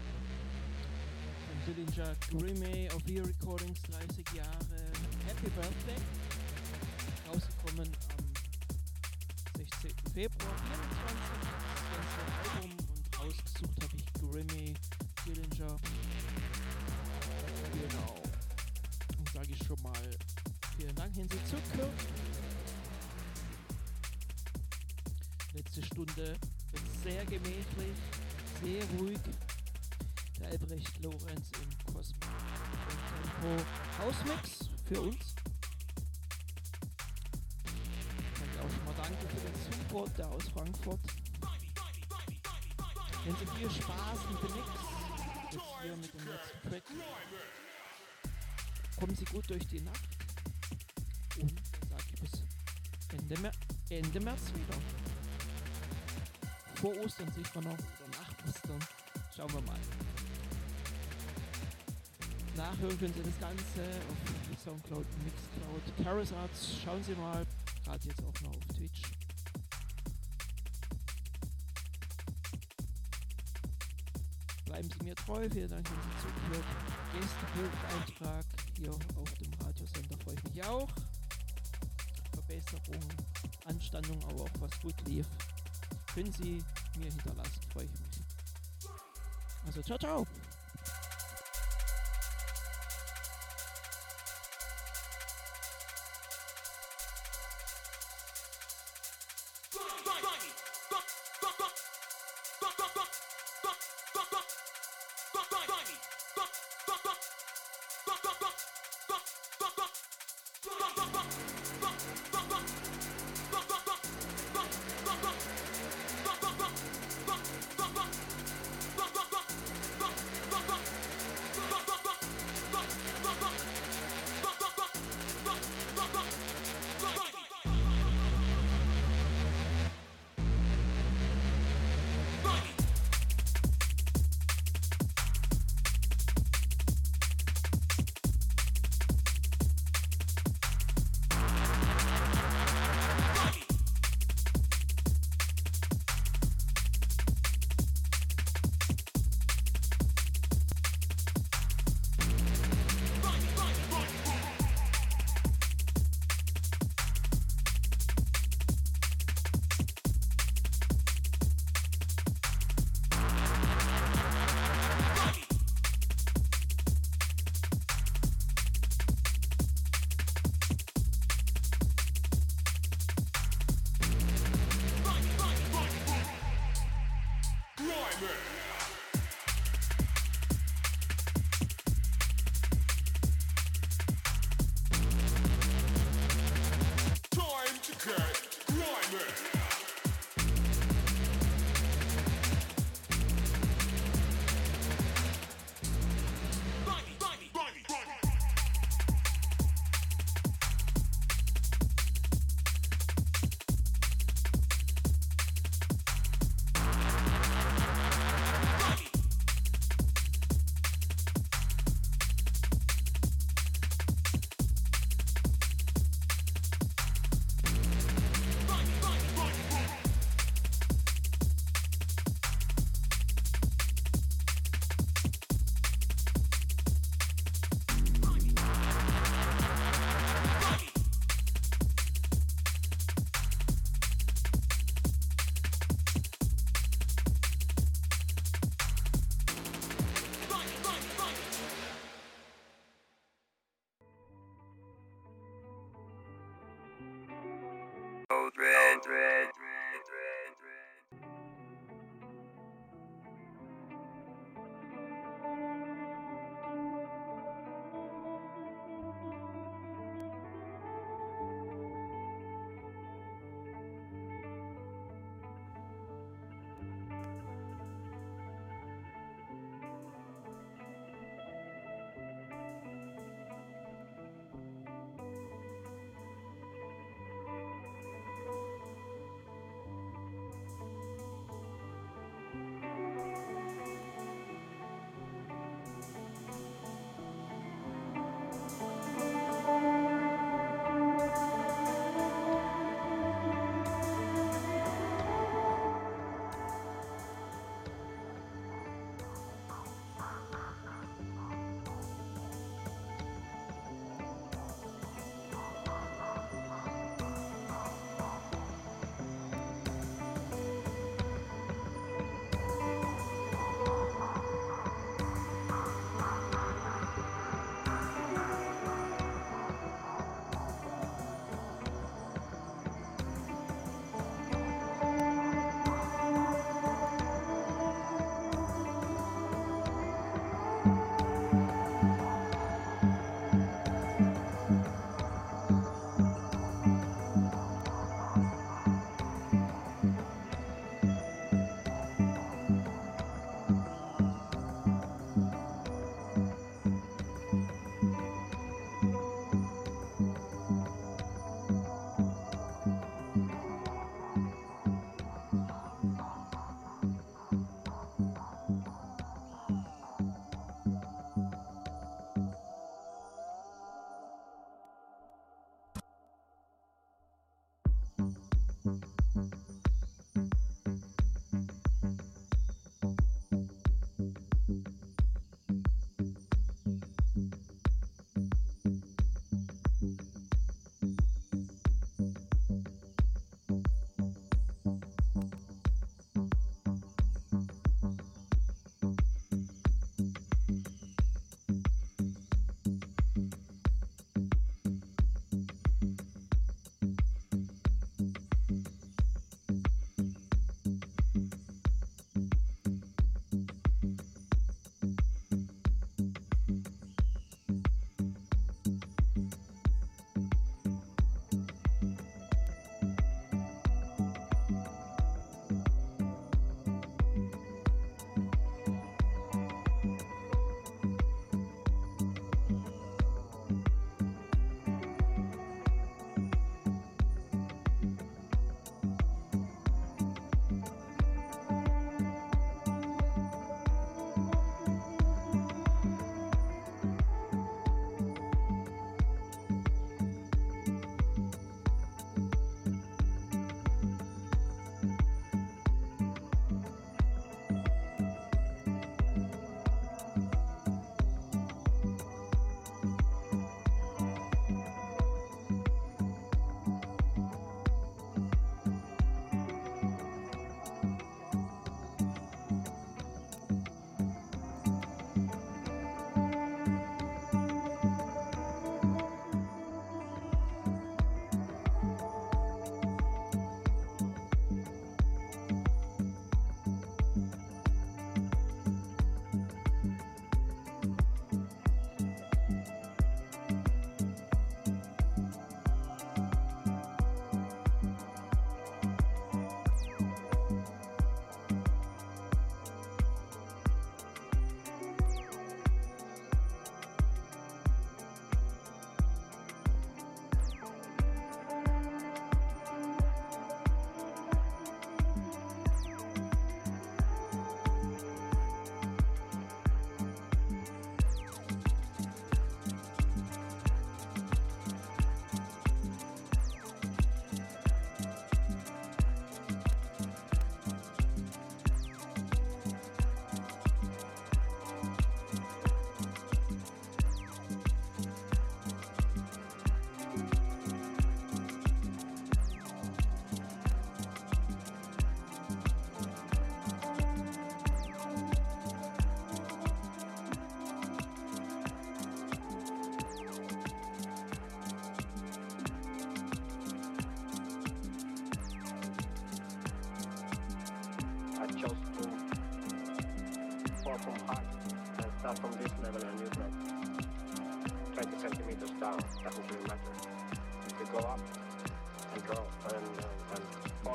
von Dillinger Grimmie auf V Recordings, 30 Jahre Happy Birthday, rausgekommen am 16. Februar 24, das ganze Album, und rausgesucht habe ich Grimmie, Dillinger. Genau. Und sage ich schon mal vielen Dank, wenn Sie zugehört. Letzte Stunde wird sehr gemächlich, sehr ruhig. Der Albrecht Lorenz im Cosmic Tempo Hausmix für uns. Sage auch schon mal danke für den Support, der aus Frankfurt. Wenn Sie viel Spaß mit dem Mix, jetzt hier mit dem letzten Track, kommen Sie gut durch die Nacht. Und dann sage ich bis Ende März wieder. Vor Ostern sicher noch oder nach Ostern. Schauen wir mal. Nachhören können Sie das Ganze auf Soundcloud, Mixcloud, Chaos Arts. Schauen Sie mal. Gerade jetzt auch noch auf Twitch. Bleiben Sie mir treu. Vielen Dank, dass Sie zugehört. Gästebucheintrag hier auf dem Radiosender freue ich mich auch. Verbesserungen, Anstandung, aber auch was gut lief, können Sie mir hinterlassen, freue ich mich. Also ciao, ciao!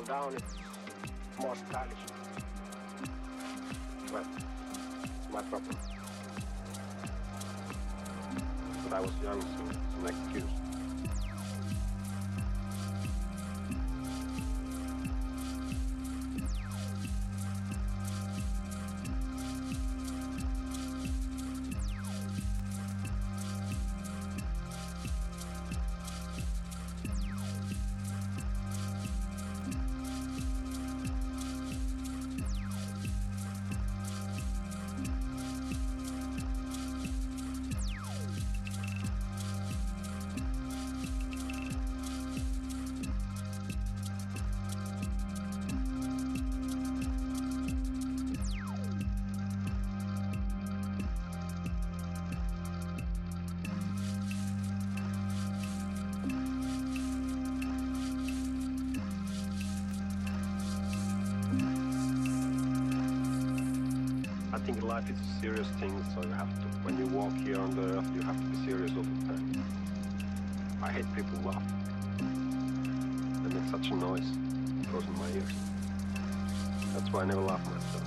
down, it's more stylish. Well, my problem. But I was young, so it's an excuse. I think life is a serious thing, so you have to, when you walk here on the earth, you have to be serious all the time. I hate people laugh. They make such a noise. It goes in my ears. That's why I never laugh myself.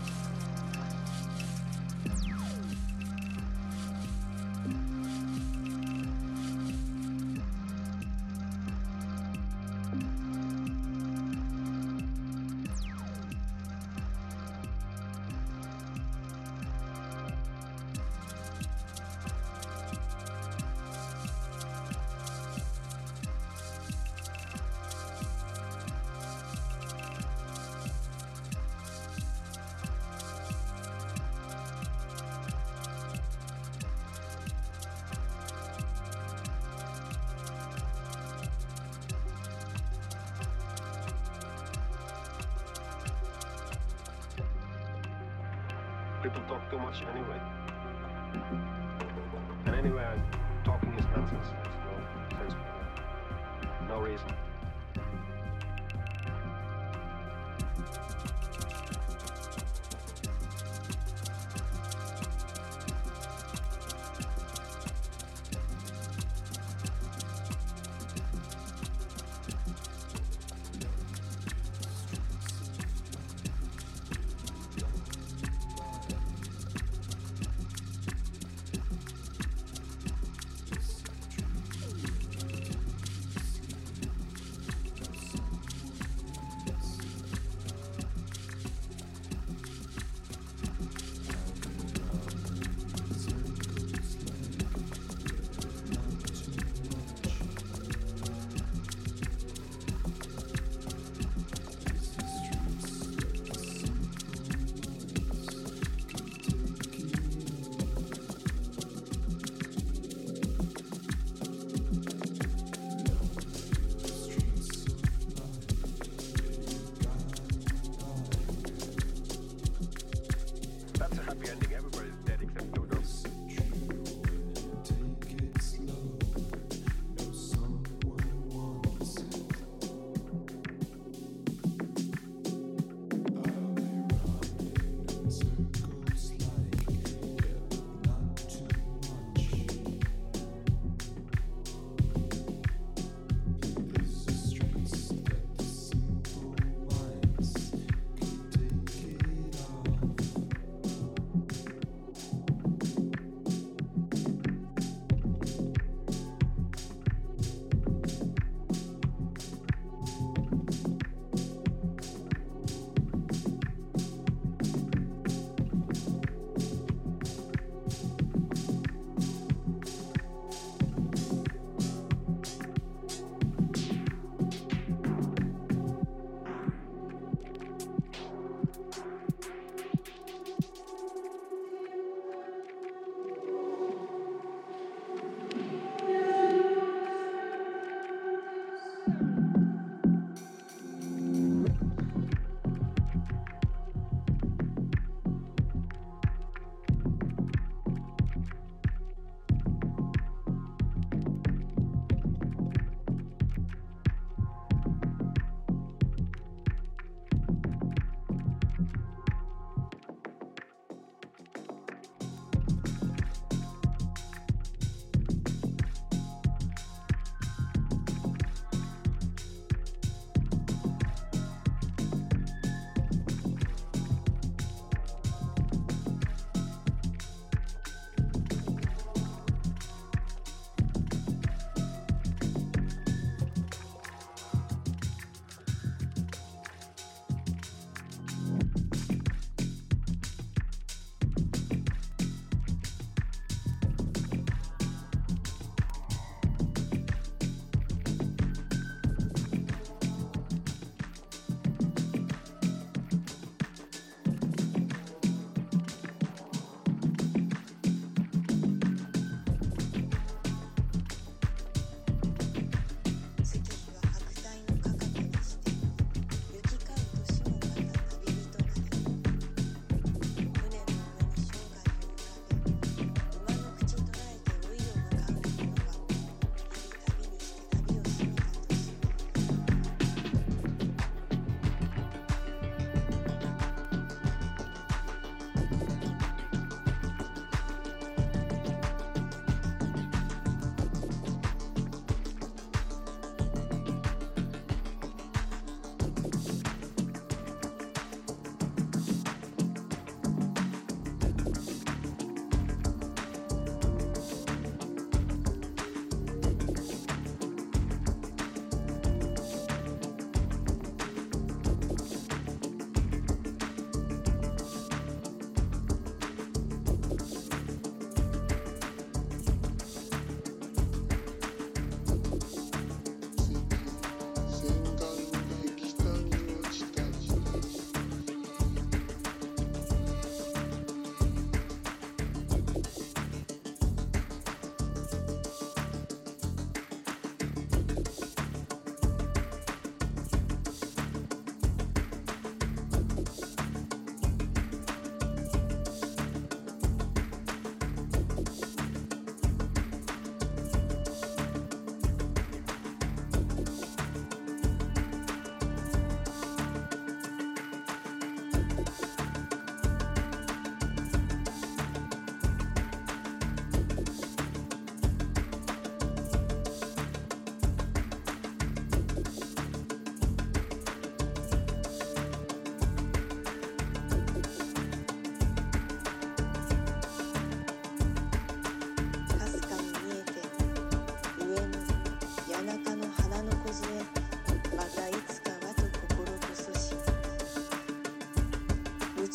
People talk too much anyway. And anyway, talking is nonsense. There's no sense for that. No reason.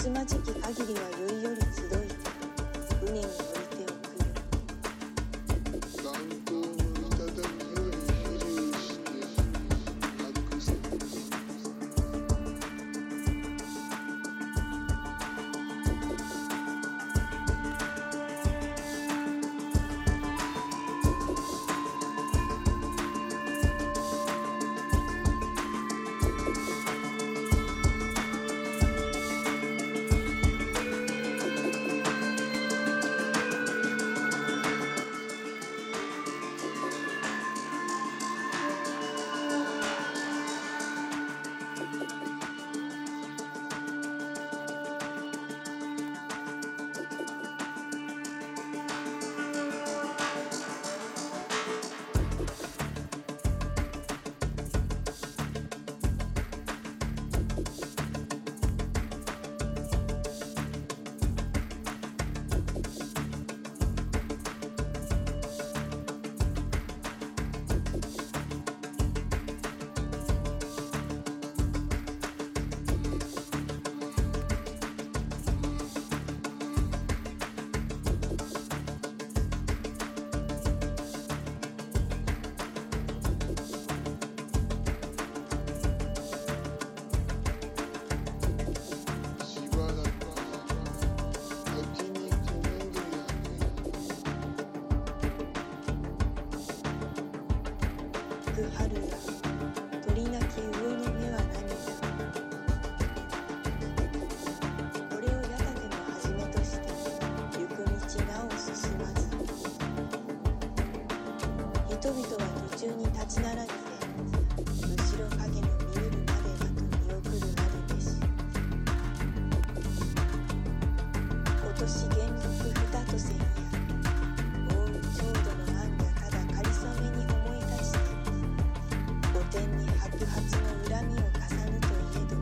つまじき限りはよいより集いて船に置いておくよ。 観光の頂より飛流して白石春や鳥鳴き魚の目は涙。これをやがての始めとして行く道なお進まず、人々は途中に立ち並びて後ろ影の見えるまではと見送るなるべし。今年元禄二と千や大うちょうどの案がただかりそめに思い出して御殿に白髪の恨みを重ぬといえども、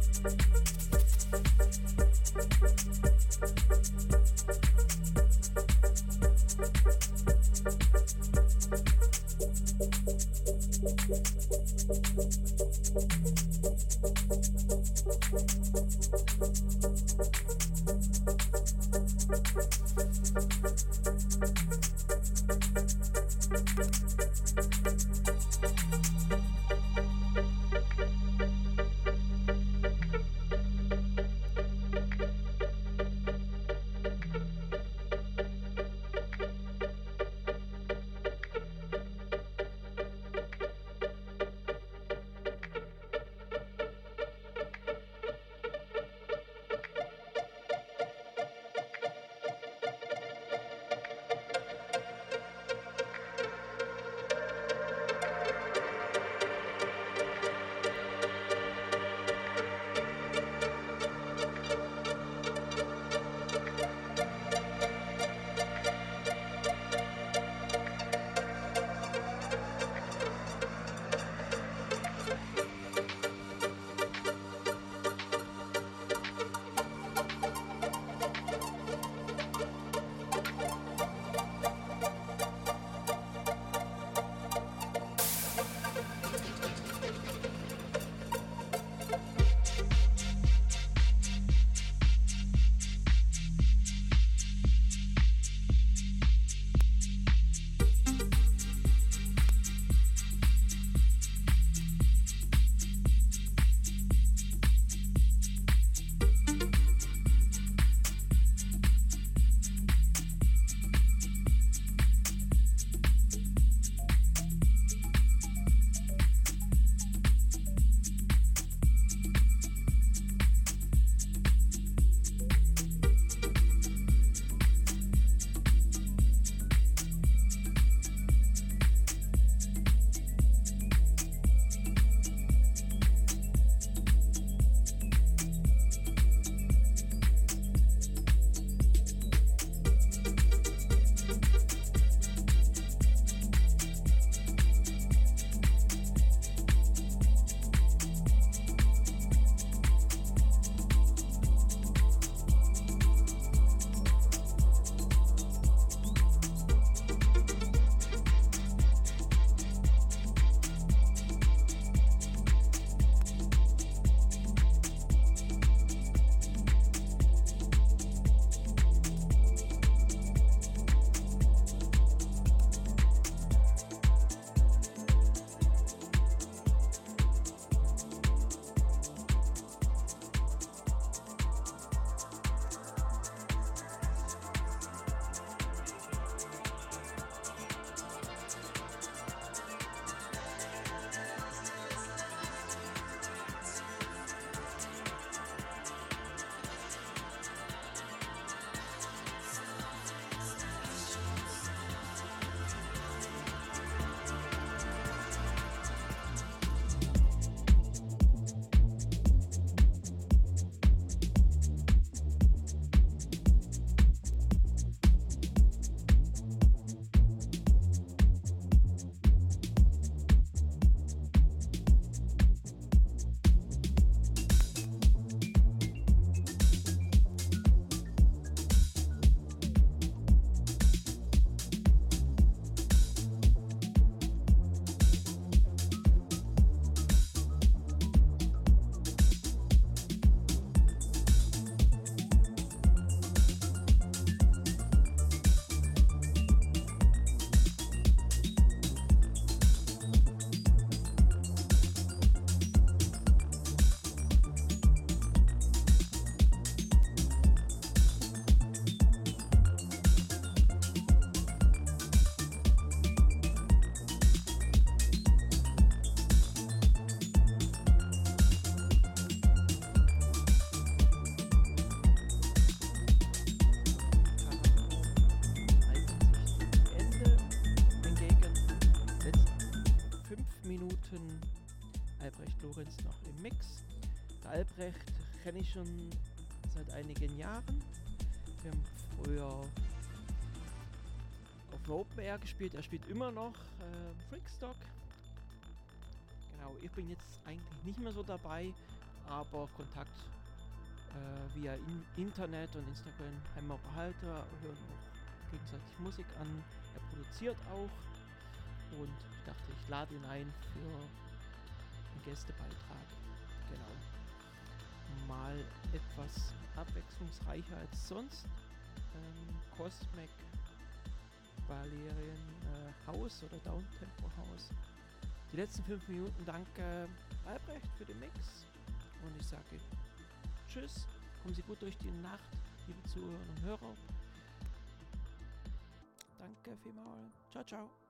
Lorenz noch im Mix. Der Albrecht kenne ich schon seit einigen Jahren. Wir haben früher auf der Open Air gespielt. Er spielt immer noch Freakstock. Genau, ich bin jetzt eigentlich nicht mehr so dabei, aber Kontakt via Internet und Instagram haben wir behalten, hören auch gegenseitig Musik an. Er produziert auch und ich dachte, ich lade ihn ein für einen Gästebeitrag. Genau. Mal etwas abwechslungsreicher als sonst. Cosmic Valerian House oder Downtempo House. Die letzten 5 Minuten danke Albrecht für den Mix und ich sage tschüss, kommen Sie gut durch die Nacht, liebe Zuhörer und Hörer. Danke vielmals. Ciao, ciao.